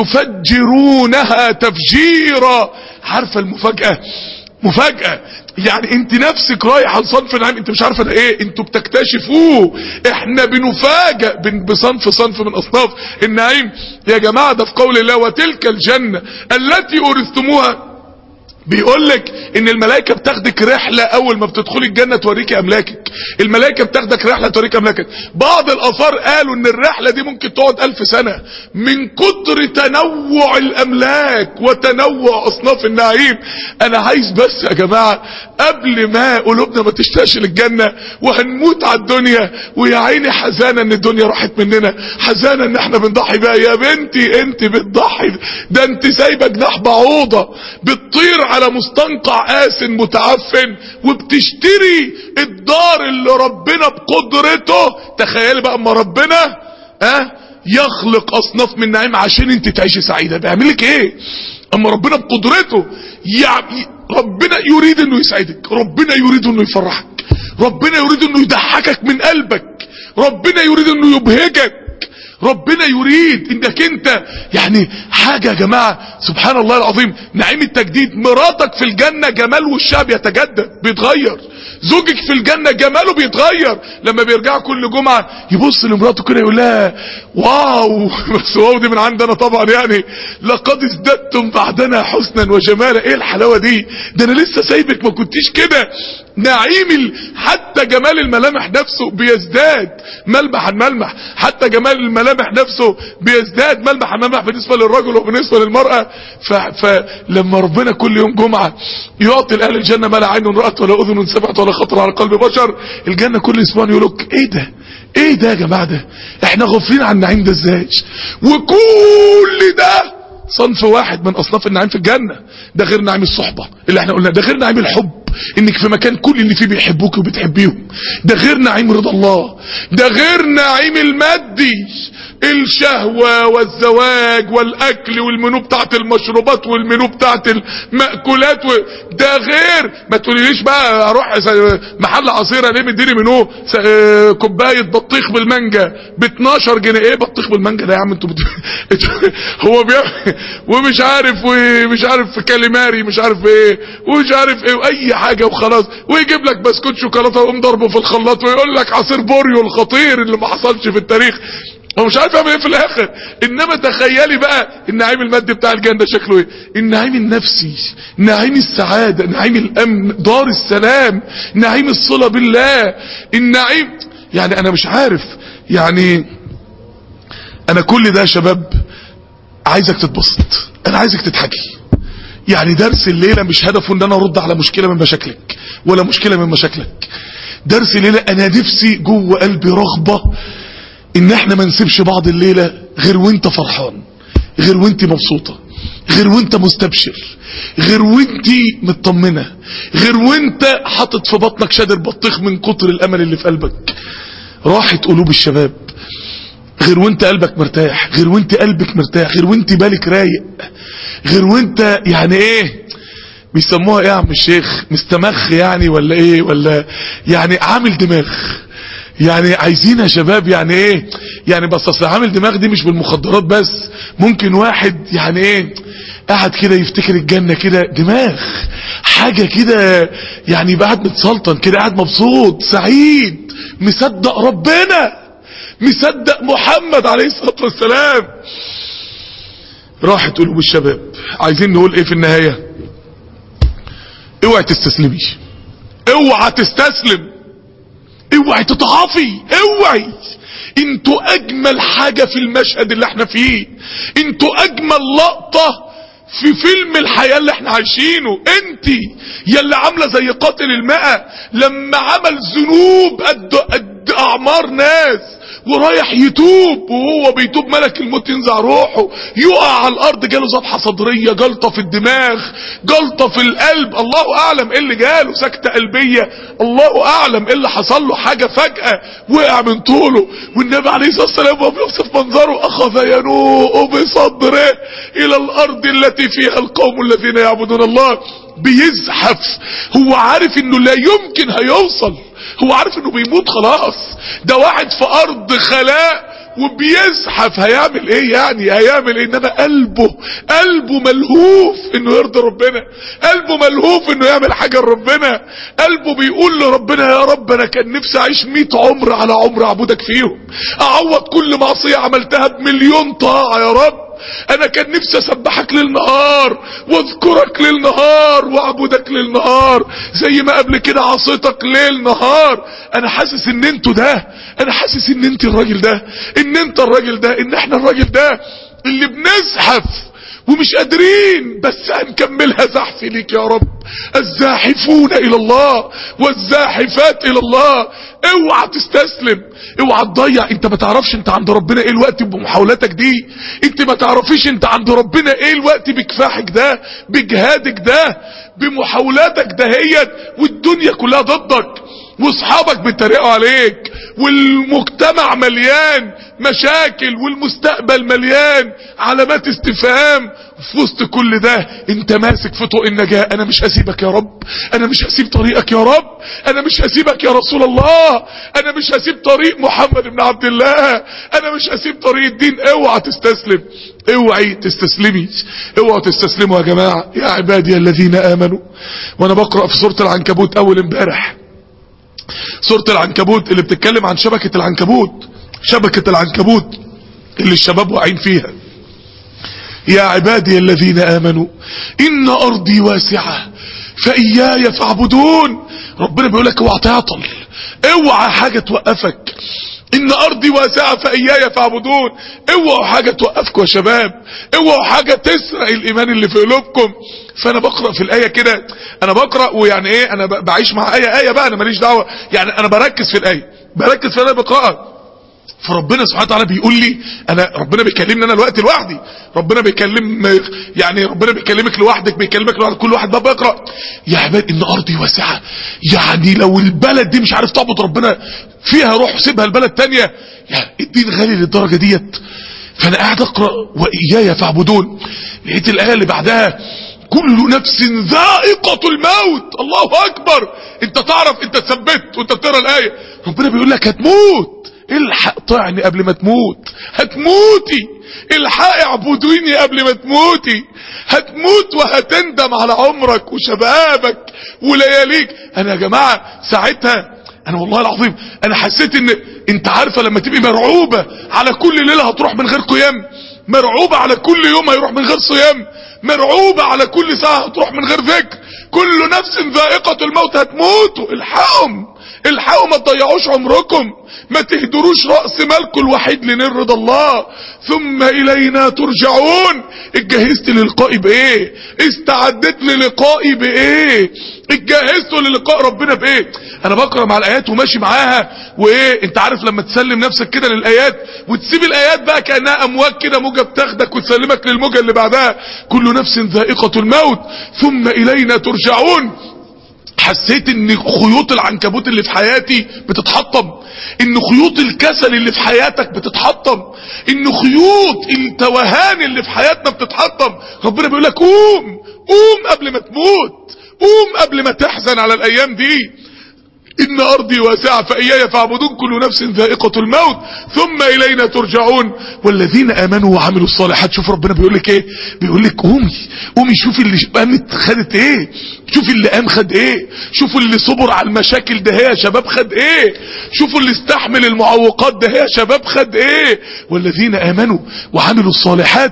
يفجرونها تفجيرا. عارفة المفاجأة؟ مفاجأة يعني انت نفسك رايحة لصنف نعيم انت مش عارفة ده ايه، انتوا بتكتشفوه. احنا بنفاجأ بصنف صنف من اصناف النعيم يا جماعة. ده في قول الله وتلك الجنة التي اورثتموها. بيقولك ان الملائكة بتاخدك رحلة اول ما بتدخلي الجنة توريك املاكك، الملائكة بتاخدك رحلة توريك املاكك. بعض الاثار قالوا ان الرحلة دي ممكن تقعد الف سنة من كتر تنوع الاملاك وتنوع اصناف النعيم. انا عايز بس يا جماعة قبل ما قلوبنا ما تشتاش للجنة وهنموت على الدنيا ويا عيني حزانة ان الدنيا راحت مننا، حزانة ان احنا بنضحي بها. يا بنتي انت بتضحي، ده انت سايبة جناح بعوضة بتطير على مستنقع آس متعفن وبتشتري الدار اللي ربنا بقدرته. تخيلي بقى اما ربنا اه يخلق اصناف من نعيم عشان انت تعيشي سعيدة، بيعملك ايه؟ اما ربنا بقدرته يعني ربنا يريد انه يسعدك، ربنا يريد انه يفرحك، ربنا يريد انه يضحكك من قلبك، ربنا يريد انه يبهجك، ربنا يريد انك انت يعني حاجة يا جماعة سبحان الله العظيم. نعيم التجديد، مراتك في الجنة جمال وشها بيتجدد بيتغير، زوجك في الجنة جماله بيتغير لما بيرجع كل جمعة يبص لمراته كده يقول لها واو، بس واو دي من عندنا طبعا، يعني لقد ازددتم بعدنا حسنا وجمالا. ايه الحلاوة دي؟ ده انا لسه سايبك ما كنتيش كده. نعيم ال... حتى جمال الملامح نفسه بيزداد ملمح عن ملمح، حتى جمال الملامح نفسه بيزداد ملمح عن ملمح بالنسبة للرجل وبالنسبة للمرأة. ف... فلما ربنا كل يوم جمعة يعطي لأهل الجنة ما لا عين رأت ولا أذن سمعت ولا خطر على قلب بشر، الجنة كل اسبوع يقولك ايه ده ايه ده يا جماعة، ده احنا غافلين عن النعيم ده ازاي؟ وكل ده صنف واحد من اصناف النعيم في الجنة. ده غير نعيم الصحبة اللي احنا قلنا، ده غير نعيم الحب انك في مكان كل اللي فيه بيحبوك وبتحبيهم، ده غير نعيم رضا الله، ده غير نعيم المادي الشهوة والزواج والاكل والمنو بتاعت المشروبات والمنو بتاعت المأكولات و... ده غير ما تقوليليش بقى اروح محل عصير الاقيه مديني منو كوباية بطيخ بالمانجا ب اتناشر جنيه. ايه بطيخ بالمانجا ده يا عم انتوا بت... هو بيعمل ومش عارف ومش عارف كاليماري مش عارف ايه ومش عارف ايه واي حاجة وخلاص، ويجيب لك بسكوت شوكولاتة ويقوم ضربه في الخلاط ويقول لك عصير بوريو الخطير اللي ما حصلش في التاريخ. هو مش عارف يعمل ايه في الاخر. انما تخيلي بقى النعيم المادي بتاع الجنة شكله ايه، النعيم النفسي، نعيم السعادة، نعيم الامن، دار السلام، نعيم الصلة بالله، النعيم. يعني انا مش عارف، يعني انا كل ده يا شباب عايزك تتبسط، انا عايزك تضحكي. يعني درس الليلة مش هدفه ان انا ارد على مشكلة من مشاكلك ولا مشكلة من مشاكلك. درس الليلة انا نفسي جوه قلبي رغبة ان احنا ما نسيبش بعض الليلة غير وانت فرحان، غير وانت مبسوطة، غير وانت مستبشر، غير وانت مطمنة، غير وانت حاطط في بطنك شادر بطيخ من كتر الامل اللي في قلبك. راحت قلوب الشباب غير وانت قلبك مرتاح، غير وانت قلبك مرتاح، غير وانت بالك رايق، غير وانت يعني ايه بيسموها ايه يا عم الشيخ، مستمخ يعني ولا ايه، ولا يعني عامل دماغ. يعني عايزين يا شباب يعني ايه، يعني بس اصل عامل دماغ دي مش بالمخدرات بس، ممكن واحد يعني ايه قاعد كده يفتكر الجنة كده دماغ حاجة كده، يعني يبقى قاعد متسلطن كده، قاعد مبسوط سعيد مصدق ربنا، مصدق محمد عليه الصلاة والسلام. راحت قلوب الشباب. عايزين نقول ايه في النهاية؟ اوعي تستسلمي، اوعي تستسلم، اوعي تتعافي، اوعي. انتوا اجمل حاجة في المشهد اللي احنا فيه، انتوا اجمل لقطة في فيلم الحياة اللي احنا عايشينه. انتي يلي عاملة زي قاتل المئة لما عمل ذنوب قد قد اعمار ناس ورايح يتوب، وهو بيتوب ملك الموت ينزع روحه، يقع على الارض، جاله ذبحة صدرية، جلطة في الدماغ، جلطة في القلب، الله اعلم ايه اللي جاله، سكتة قلبية، الله اعلم ايه اللي حصل له، حاجة فجأة وقع من طوله. والنبي عليه الصلاة والسلام وهو بيوصف منظره اخذ ينوء بصدره الى الارض التي فيها القوم الذين يعبدون الله. بيزحف، هو عارف انه لا يمكن هيوصل، هو عارف انه بيموت خلاص، ده واحد في ارض خلاء وبيزحف، هيعمل ايه يعني، هيعمل ايه؟ انما قلبه قلبه ملهوف انه يرضي ربنا، قلبه ملهوف انه يعمل حاجة لربنا، قلبه بيقول لربنا يا رب انا كان نفسي اعيش مية عمر على عمر اعبدك فيهم، اعوض كل معصية عملتها بمليون طاعة يا رب، انا كان نفسي اسبحك للنهار واذكرك للنهار واعبدك للنهار زي ما قبل كده عصيتك ليل نهار. انا حاسس ان انتوا ده، انا حاسس ان انت الراجل ده، ان انت الراجل ده، ان احنا الراجل ده اللي بنزحف ومش قادرين، بس هنكملها زحف ليك يا رب. الزاحفون الى الله والزاحفات الى الله. اوعى تستسلم، اوعى تضيع. انت ما تعرفش انت عند ربنا ايه الوقت بمحاولاتك دي، انت ما تعرفيش انت عند ربنا ايه الوقت بكفاحك ده، بجهادك ده، بمحاولاتك دهيت، والدنيا كلها ضدك، واصحابك بيتريقوا عليك، والمجتمع مليان مشاكل، والمستقبل مليان علامات استفهام. في وسط كل ده انت ماسك في طوق النجاة. انا مش هسيبك يا رب، انا مش هسيب طريقك يا رب، انا مش هسيبك يا رسول الله، انا مش هسيب طريق محمد بن عبد الله، انا مش هسيب طريق الدين. اوعى تستسلم، اوعي تستسلمي، اوعى تستسلموا يا جماعة. يا عبادي الذين امنوا. وانا بقرأ في سورة العنكبوت اول امبارح، سورة العنكبوت اللي بتتكلم عن شبكة العنكبوت، شبكة العنكبوت اللي الشباب واقعين فيها. يا عبادي الذين آمنوا إن أرضي واسعة فإياي فاعبدون. ربنا بيقولك اوعى تعطل، اوعى حاجة توقفك. إن أرضي واسعة فإياي فاعبدون. اوعى حاجة توقفكم يا شباب، اوعى حاجة تسرق الإيمان اللي في قلوبكم. فأنا بقرأ في الآية كده، أنا بقرأ ويعني إيه، أنا بعيش مع آية آية بقى، أنا ماليش دعوة، يعني أنا بركز في الآية، بركز في الآية بقرأها. فربنا سبحانه وتعالى بيقول لي، انا ربنا بيكلمني انا الوقت لوحدي، ربنا بيكلم، يعني ربنا بيكلمك لوحدك، بيكلمك لوحدك، كل واحد بقى بيقرا. يا عباد ان ارضي واسعه، يعني لو البلد دي مش عارف تعبد ربنا فيها، روح سيبها البلد تانية. يعني الدين غالي للدرجه ديت. فانا قاعد اقرا واياي فاعبدون، لقيت الايه اللي بعدها كل نفس ذائقه الموت. الله اكبر. انت تعرف، انت ثبت وانت بتقرا الايه، ربنا بيقول لك هتموت، الحق طعني قبل ما تموت، هتموتي، الحق اعبدوني قبل ما تموتي، هتموت وهتندم على عمرك وشبابك ولياليك. انا يا جماعة ساعتها، انا والله العظيم انا حسيت ان انت عارفة لما تبقي مرعوبة على كل ليلة هتروح من غير قيام، مرعوبة على كل يوم هيروح من غير صيام، مرعوبة على كل ساعة هتروح من غير ذكر، كل نفس ذائقة الموت هتموتوا. الحقهم الحقوا، ما تضيعوش عمركم، ما تهدروش رأس مالكم الوحيد لنيل رضا الله. ثم إلينا ترجعون. اتجهزت للقائي بايه؟ استعدت للقائي بايه؟ اتجهزت للقاء ربنا بايه؟ انا بقرا مع الايات وماشي معاها، وايه انت عارف لما تسلم نفسك كده للايات وتسيب الايات بقى كانها امواج كده، موجه بتاخدك وتسلمك للموجه اللي بعدها. كل نفس ذائقة الموت ثم إلينا ترجعون. حسيت ان خيوط العنكبوت اللي في حياتي بتتحطم، ان خيوط الكسل اللي في حياتك بتتحطم، ان خيوط التوهان اللي في حياتنا بتتحطم. ربنا بيقول لك قوم قوم قبل ما تموت، قوم قبل ما تحزن على الايام دي. إن أرضي واسعة فإياي فاعبدون، كل نفس ذائقة الموت ثم إلينا ترجعون. والذين آمنوا وعملوا الصالحات. شوف ربنا بيقول لك إيه؟ بيقول لك قومي قومي، شوفي اللي قامت خدت إيه، شوفي اللي قام خد إيه، شوفوا اللي صبر على المشاكل ده يا شباب خد إيه، شوفوا اللي استحمل المعوقات ده يا شباب خد إيه. والذين آمنوا وعملوا الصالحات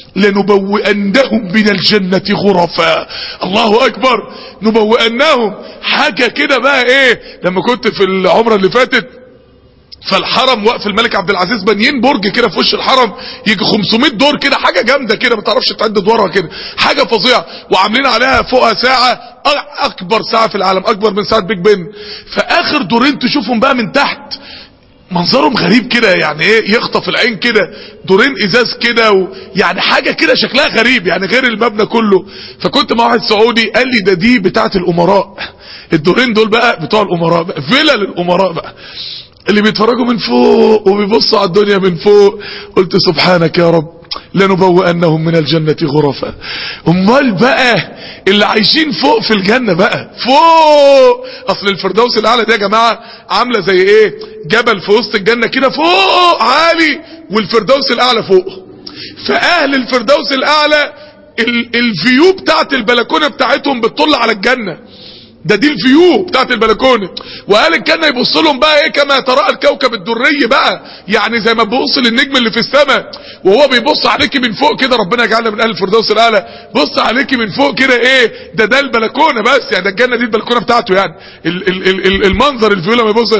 لنبوئنهم من الجنة غرفا. الله أكبر. نبوئنهم حاجة كده بقى ايه. لما كنت في العمرة اللي فاتت فالحرم وقف الملك عبد العزيز بنيين برج كده في وش الحرم يجي خمسمائة دور كده، حاجة جامدة كده ما تعرفش تعد دورها كده، حاجة فظيعة، وعاملين عليها فوقها ساعة، اكبر ساعة في العالم، اكبر من ساعة بيج بن. فاخر دورين تشوفهم بقى من تحت منظرهم غريب كده، يعني ايه يخطف العين كده، دورين ازاز كده و... يعني حاجة كده شكلها غريب، يعني غير المبنى كله. فكنت مع واحد سعودي قال لي ده دي بتاعت الامراء، الدورين دول بقى بتوع الامراء بقى، فيلا للامراء بقى اللي بيتفرجوا من فوق وبيبصوا على الدنيا من فوق. قلت سبحانك يا رب لنبوئنهم من الجنة غرفا. امال بقى اللي عايشين فوق في الجنة بقى فوق، اصل الفردوس الاعلى دي يا جماعة عاملة زي ايه، جبل في وسط الجنة كده فوق عالي، والفردوس الاعلى فوق. فاهل الفردوس الاعلى الفيو بتاعت البلكونة بتاعتهم بتطل على الجنة، ده دي الفيو بتاعت البلكونه. واهل الجنه يبص لهم بقى ايه، كما ترى الكوكب الدري بقى، يعني زي ما بيبص للنجم اللي في السماء وهو بيبص عليكي من فوق كده. ربنا يجعلنا من اهل الفردوس الاعلى. بص عليكي من فوق كده ايه، ده ده البلكونه بس، يعني ده الجنه دي البلكونه بتاعته، يعني ال ال ال المنظر الفيو لما يبص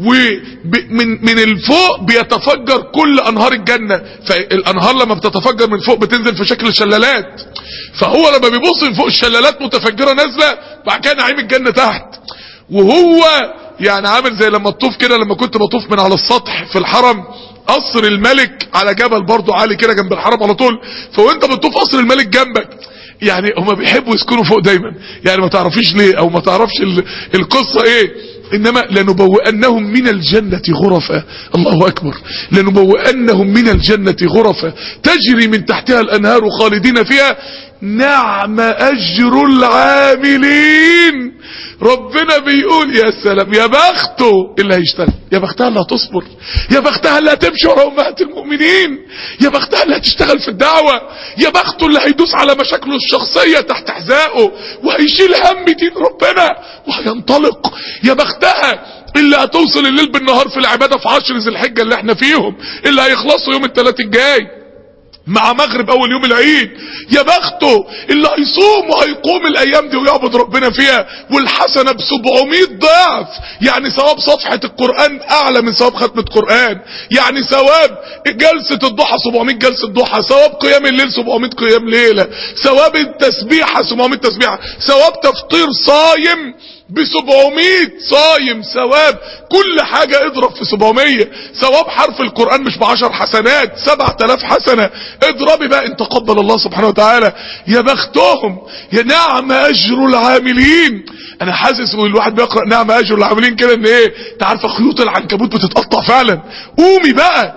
ومن من الفوق بيتفجر كل انهار الجنه. فالانهار لما بتتفجر من فوق بتنزل في شكل شلالات، فهو لما بيبص من فوق الشلالات متفجره نازله، بعد كده نعيم الجنة تحت. وهو يعني عامل زي لما تطوف كده، لما كنت بطوف من على السطح في الحرم، قصر الملك على جبل برضو عالي كده جنب الحرم على طول، فوانت بتطوف قصر الملك جنبك. يعني هما بيحبوا يسكنوا فوق دايما، يعني ما تعرفيش ليه او ما تعرفش القصة ايه. انما لنبوئنهم من الجنة غرفا. الله اكبر. لنبوئنهم من الجنة غرفا تجري من تحتها الانهار خالدين فيها نعم اجر العاملين. ربنا بيقول يا سلام، يا بخته اللي هيشتغل، يا بختها اللي هتصبر، يا بختها اللي هتمشي ورا امهات المؤمنين، يا بختها اللي هتشتغل في الدعوة، يا بخته اللي هيدوس على مشاكله الشخصية تحت حذائه وهيشيل هم دين ربنا وهينطلق، يا بختها اللي هتوصل الليل بالنهار في العبادة في عشر ذي الحجة اللي احنا فيهم، اللي هيخلصوا يوم الثلاث الجاي مع مغرب اول يوم العيد. يا بخته اللي هيصوم وهيقوم الايام دي ويعبد ربنا فيها، والحسنة بسبعمائة ضعف، يعني ثواب صفحة القرآن اعلى من ثواب ختمة قرآن، يعني ثواب جلسة الضحى سبعمائة جلسة ضحى، ثواب قيام الليل سبعمائة قيام ليلة، ثواب التسبيحة سبعمائة تسبيحة، ثواب تفطير صايم بسبعمائة صايم، ثواب كل حاجة اضرب في سبعمائة، ثواب حرف القرآن مش بعشر حسنات سبعة آلاف حسنة، اضربي بقى ان تقبل الله سبحانه وتعالى. يا بختهم، يا نعم اجر العاملين. انا حاسس والواحد بيقرأ نعم اجر العاملين كده ان ايه، تعرف خيوط العنكبوت بتتقطع فعلا. قومي بقى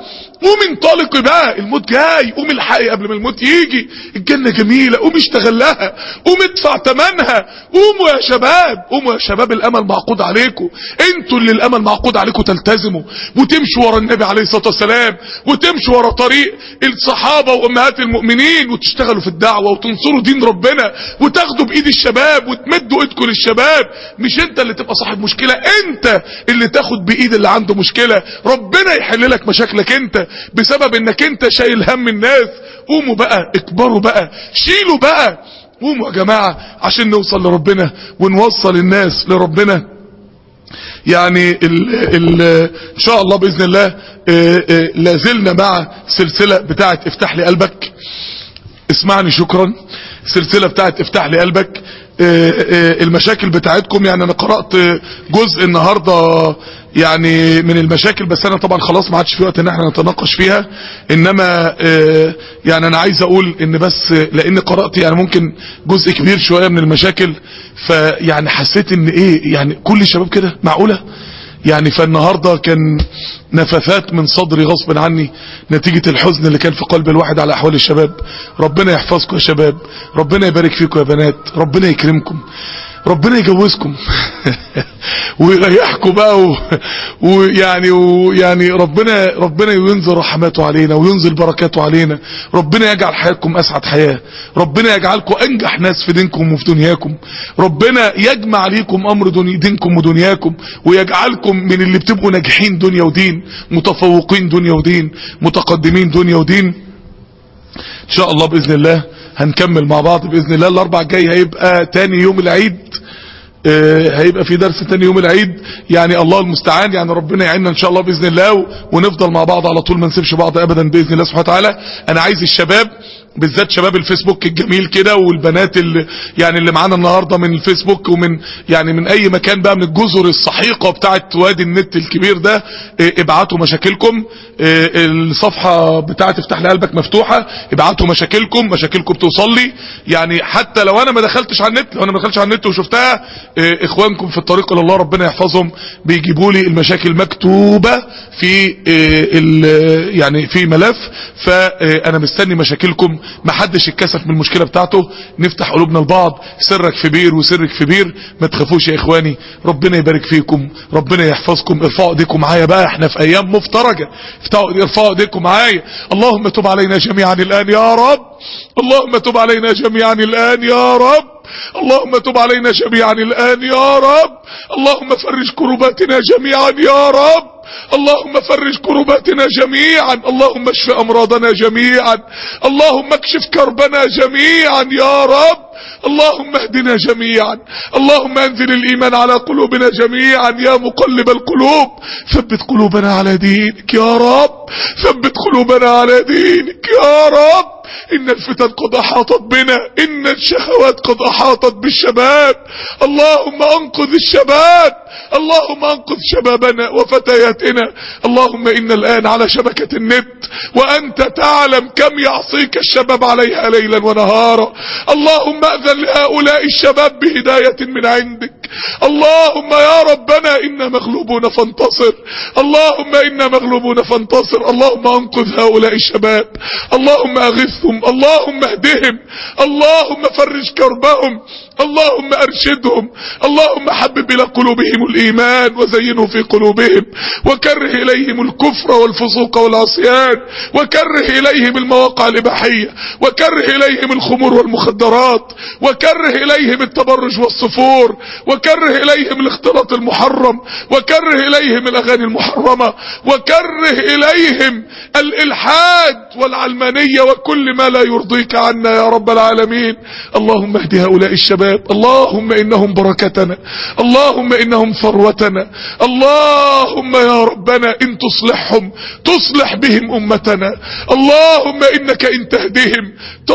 قوم انطلقي بقى، الموت جاي، قوم الحقي قبل ما الموت يجي، الجنة جميلة، قوم اشتغل لها، قوم ادفع ثمنها. قوموا يا شباب، قوموا يا شباب، الامل معقود عليكم، انتوا اللي الامل معقود عليكم تلتزموا وتمشوا ورا النبي عليه الصلاة والسلام، وتمشوا ورا طريق الصحابة وامهات المؤمنين، وتشتغلوا في الدعوة وتنصروا دين ربنا، وتاخدوا بايد الشباب وتمدوا ايدكم للشباب. مش انت اللي تبقى صاحب مشكلة، انت اللي تاخد بايد اللي عنده مشكلة، ربنا يحل لك مشاكلك انت بسبب انك انت شايل هم الناس. قوموا بقى، اكبروا بقى، شيلوا بقى، قوموا يا جماعة عشان نوصل لربنا ونوصل الناس لربنا. يعني ال ال ان شاء الله باذن الله لازلنا مع سلسلة بتاعت افتح لي قلبك، اسمعني شكرا، سلسلة بتاعت افتح لي قلبك. المشاكل بتاعتكم، يعني انا قرأت جزء النهاردة يعني من المشاكل، بس انا طبعا خلاص ما عادش في وقت ان احنا نتناقش فيها، انما يعني انا عايز اقول ان بس لان قرأت يعني ممكن جزء كبير شوية من المشاكل، فيعني حسيت ان ايه يعني كل الشباب كده معقولة يعني. فالنهاردة كان نفثات من صدري غصب عني نتيجة الحزن اللي كان في قلب الواحد على احوال الشباب. ربنا يحفظكم يا شباب، ربنا يبارك فيكم يا بنات، ربنا يكرمكم، ربنا يجوزكم ويريحكم بقى ويعني ويعني ربنا ربنا ينزل رحماته علينا وينزل بركاته علينا، ربنا يجعل حياتكم اسعد حياة، ربنا يجعلكم انجح ناس في دينكم وفي دنياكم، ربنا يجمع عليكم امر دينكم ودنياكم، ويجعلكم من اللي بتبقوا ناجحين دنيا ودين، متفوقين دنيا ودين، متقدمين دنيا ودين. ان شاء الله باذن الله هنكمل مع بعض باذن الله. الاربع الجاي هيبقى تاني يوم العيد، آه هيبقى في درس تاني يوم العيد، يعني الله المستعان، يعني ربنا يعيننا ان شاء الله باذن الله، ونفضل مع بعض على طول، ما نسيبش بعض ابدا باذن الله سبحانه وتعالى. انا عايز الشباب بالذات شباب الفيسبوك الجميل كده، والبنات اللي يعني اللي معانا النهارده من الفيسبوك ومن يعني من اي مكان بقى من الجزر السحيقه بتاعت وادي النت الكبير ده، ابعتوا مشاكلكم. الصفحه بتاعت افتح لي قلبك مفتوحه، ابعتوا مشاكلكم، مشاكلكم بتوصل لي، يعني حتى لو انا ما دخلتش على النت، لو انا ما دخلتش على النت وشفتها، اخوانكم في الطريق الى الله ربنا يحفظهم بيجيبوا لي المشاكل مكتوبه في يعني في ملف، فانا مستني مشاكلكم. ما حدش يتكسف من المشكلة بتاعته، نفتح قلوبنا لبعض، سرك في بير وسرك في بير، ما تخافوش يا اخواني، ربنا يبارك فيكم، ربنا يحفظكم. ارفعوا ايديكم معايا بقى، احنا في ايام مفترجة، ارفعوا ايديكم معايا. اللهم تب علينا جميعا الان يا رب، اللهم تب علينا جميعا الان يا رب، اللهم تب علينا جميعا الان يا رب، اللهم فرج كرباتنا جميعا يا رب، اللهم فرج كرباتنا جميعا، اللهم اشف امراضنا جميعا، اللهم اكشف كربنا جميعا يا رب، اللهم اهدنا جميعا، اللهم انزل الايمان على قلوبنا جميعا يا مقلب القلوب، ثبت قلوبنا على دينك يا رب، ثبت قلوبنا على دينك يا رب. ان الفتن قد احاطت بنا، ان الشهوات قد احاطت بالشباب، اللهم انقذ الشباب، اللهم انقذ شبابنا وفتياتنا. اللهم ان الان على شبكة النت وانت تعلم كم يعصيك الشباب عليها ليلا ونهارا، اللهم اذن لهؤلاء الشباب بهداية من عندك، اللهم يا ربنا انا مغلوبون فانتصر، اللهم انا مغلوبون فانتصر، اللهم انقذ هؤلاء الشباب، اللهم اغثهم، اللهم اهدهم، اللهم فرج كربهم، اللهم ارشدهم، اللهم حبب الى قلوبهم الايمان وزينه في قلوبهم، وكره اليهم الكفر والفسوق والعصيان، وكره اليهم المواقع الاباحية، وكره اليهم الخمور والمخدرات، وكره اليهم التبرج والصفور، وكره اليهم الاختلاط المحرم، وكره اليهم الاغاني المحرمة، وكره اليهم الالحاد والعلمانية وكل ما لا يرضيك عنا يا رب العالمين. اللهم اهد هؤلاء الشباب، اللهم انهم بركتنا، اللهم انهم ثروتنا، اللهم يا ربنا ان تصلحهم تصلح بهم امتنا، اللهم انك ان تهدهم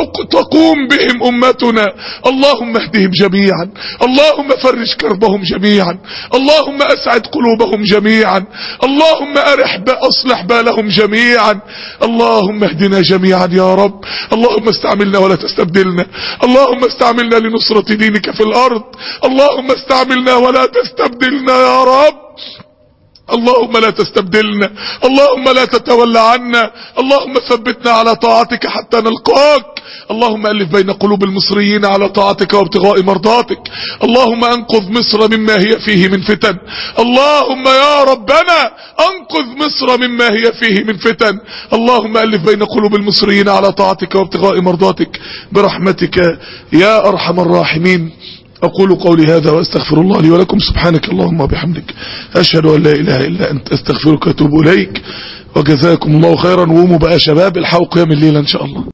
تقوم بهم امتنا، اللهم اهدهم جميعا، اللهم فرج كربهم جميعا، اللهم اسعد قلوبهم جميعا، اللهم ارح اصلح بالهم جميعا، اللهم اهدنا جميعا يا رب، اللهم استعملنا ولا تستبدلنا، اللهم استعملنا لنصرة دينك في الارض، اللهم استعملنا ولا تستبدلنا يا رب، اللهم لا تستبدلنا، اللهم لا تتولى عنا، اللهم ثبتنا على طاعتك حتى نلقاك. اللهم ألف بين قلوب المصريين على طاعتك وابتغاء مرضاتك. اللهم أنقذ مصر مما هي فيه من فتن. اللهم يا ربنا أنقذ مصر مما هي فيه من فتن. اللهم ألف بين قلوب المصريين على طاعتك وابتغاء مرضاتك برحمتك يا أرحم الراحمين. أقول قولي هذا وأستغفر الله لي ولكم. سبحانك اللهم وبحمدك أشهد أن لا إله إلا أنت أستغفرك وأتوب إليك. وجزاكم الله خيرا. وقوموا بقى شباب، الحقوا قيام الليل إن شاء الله.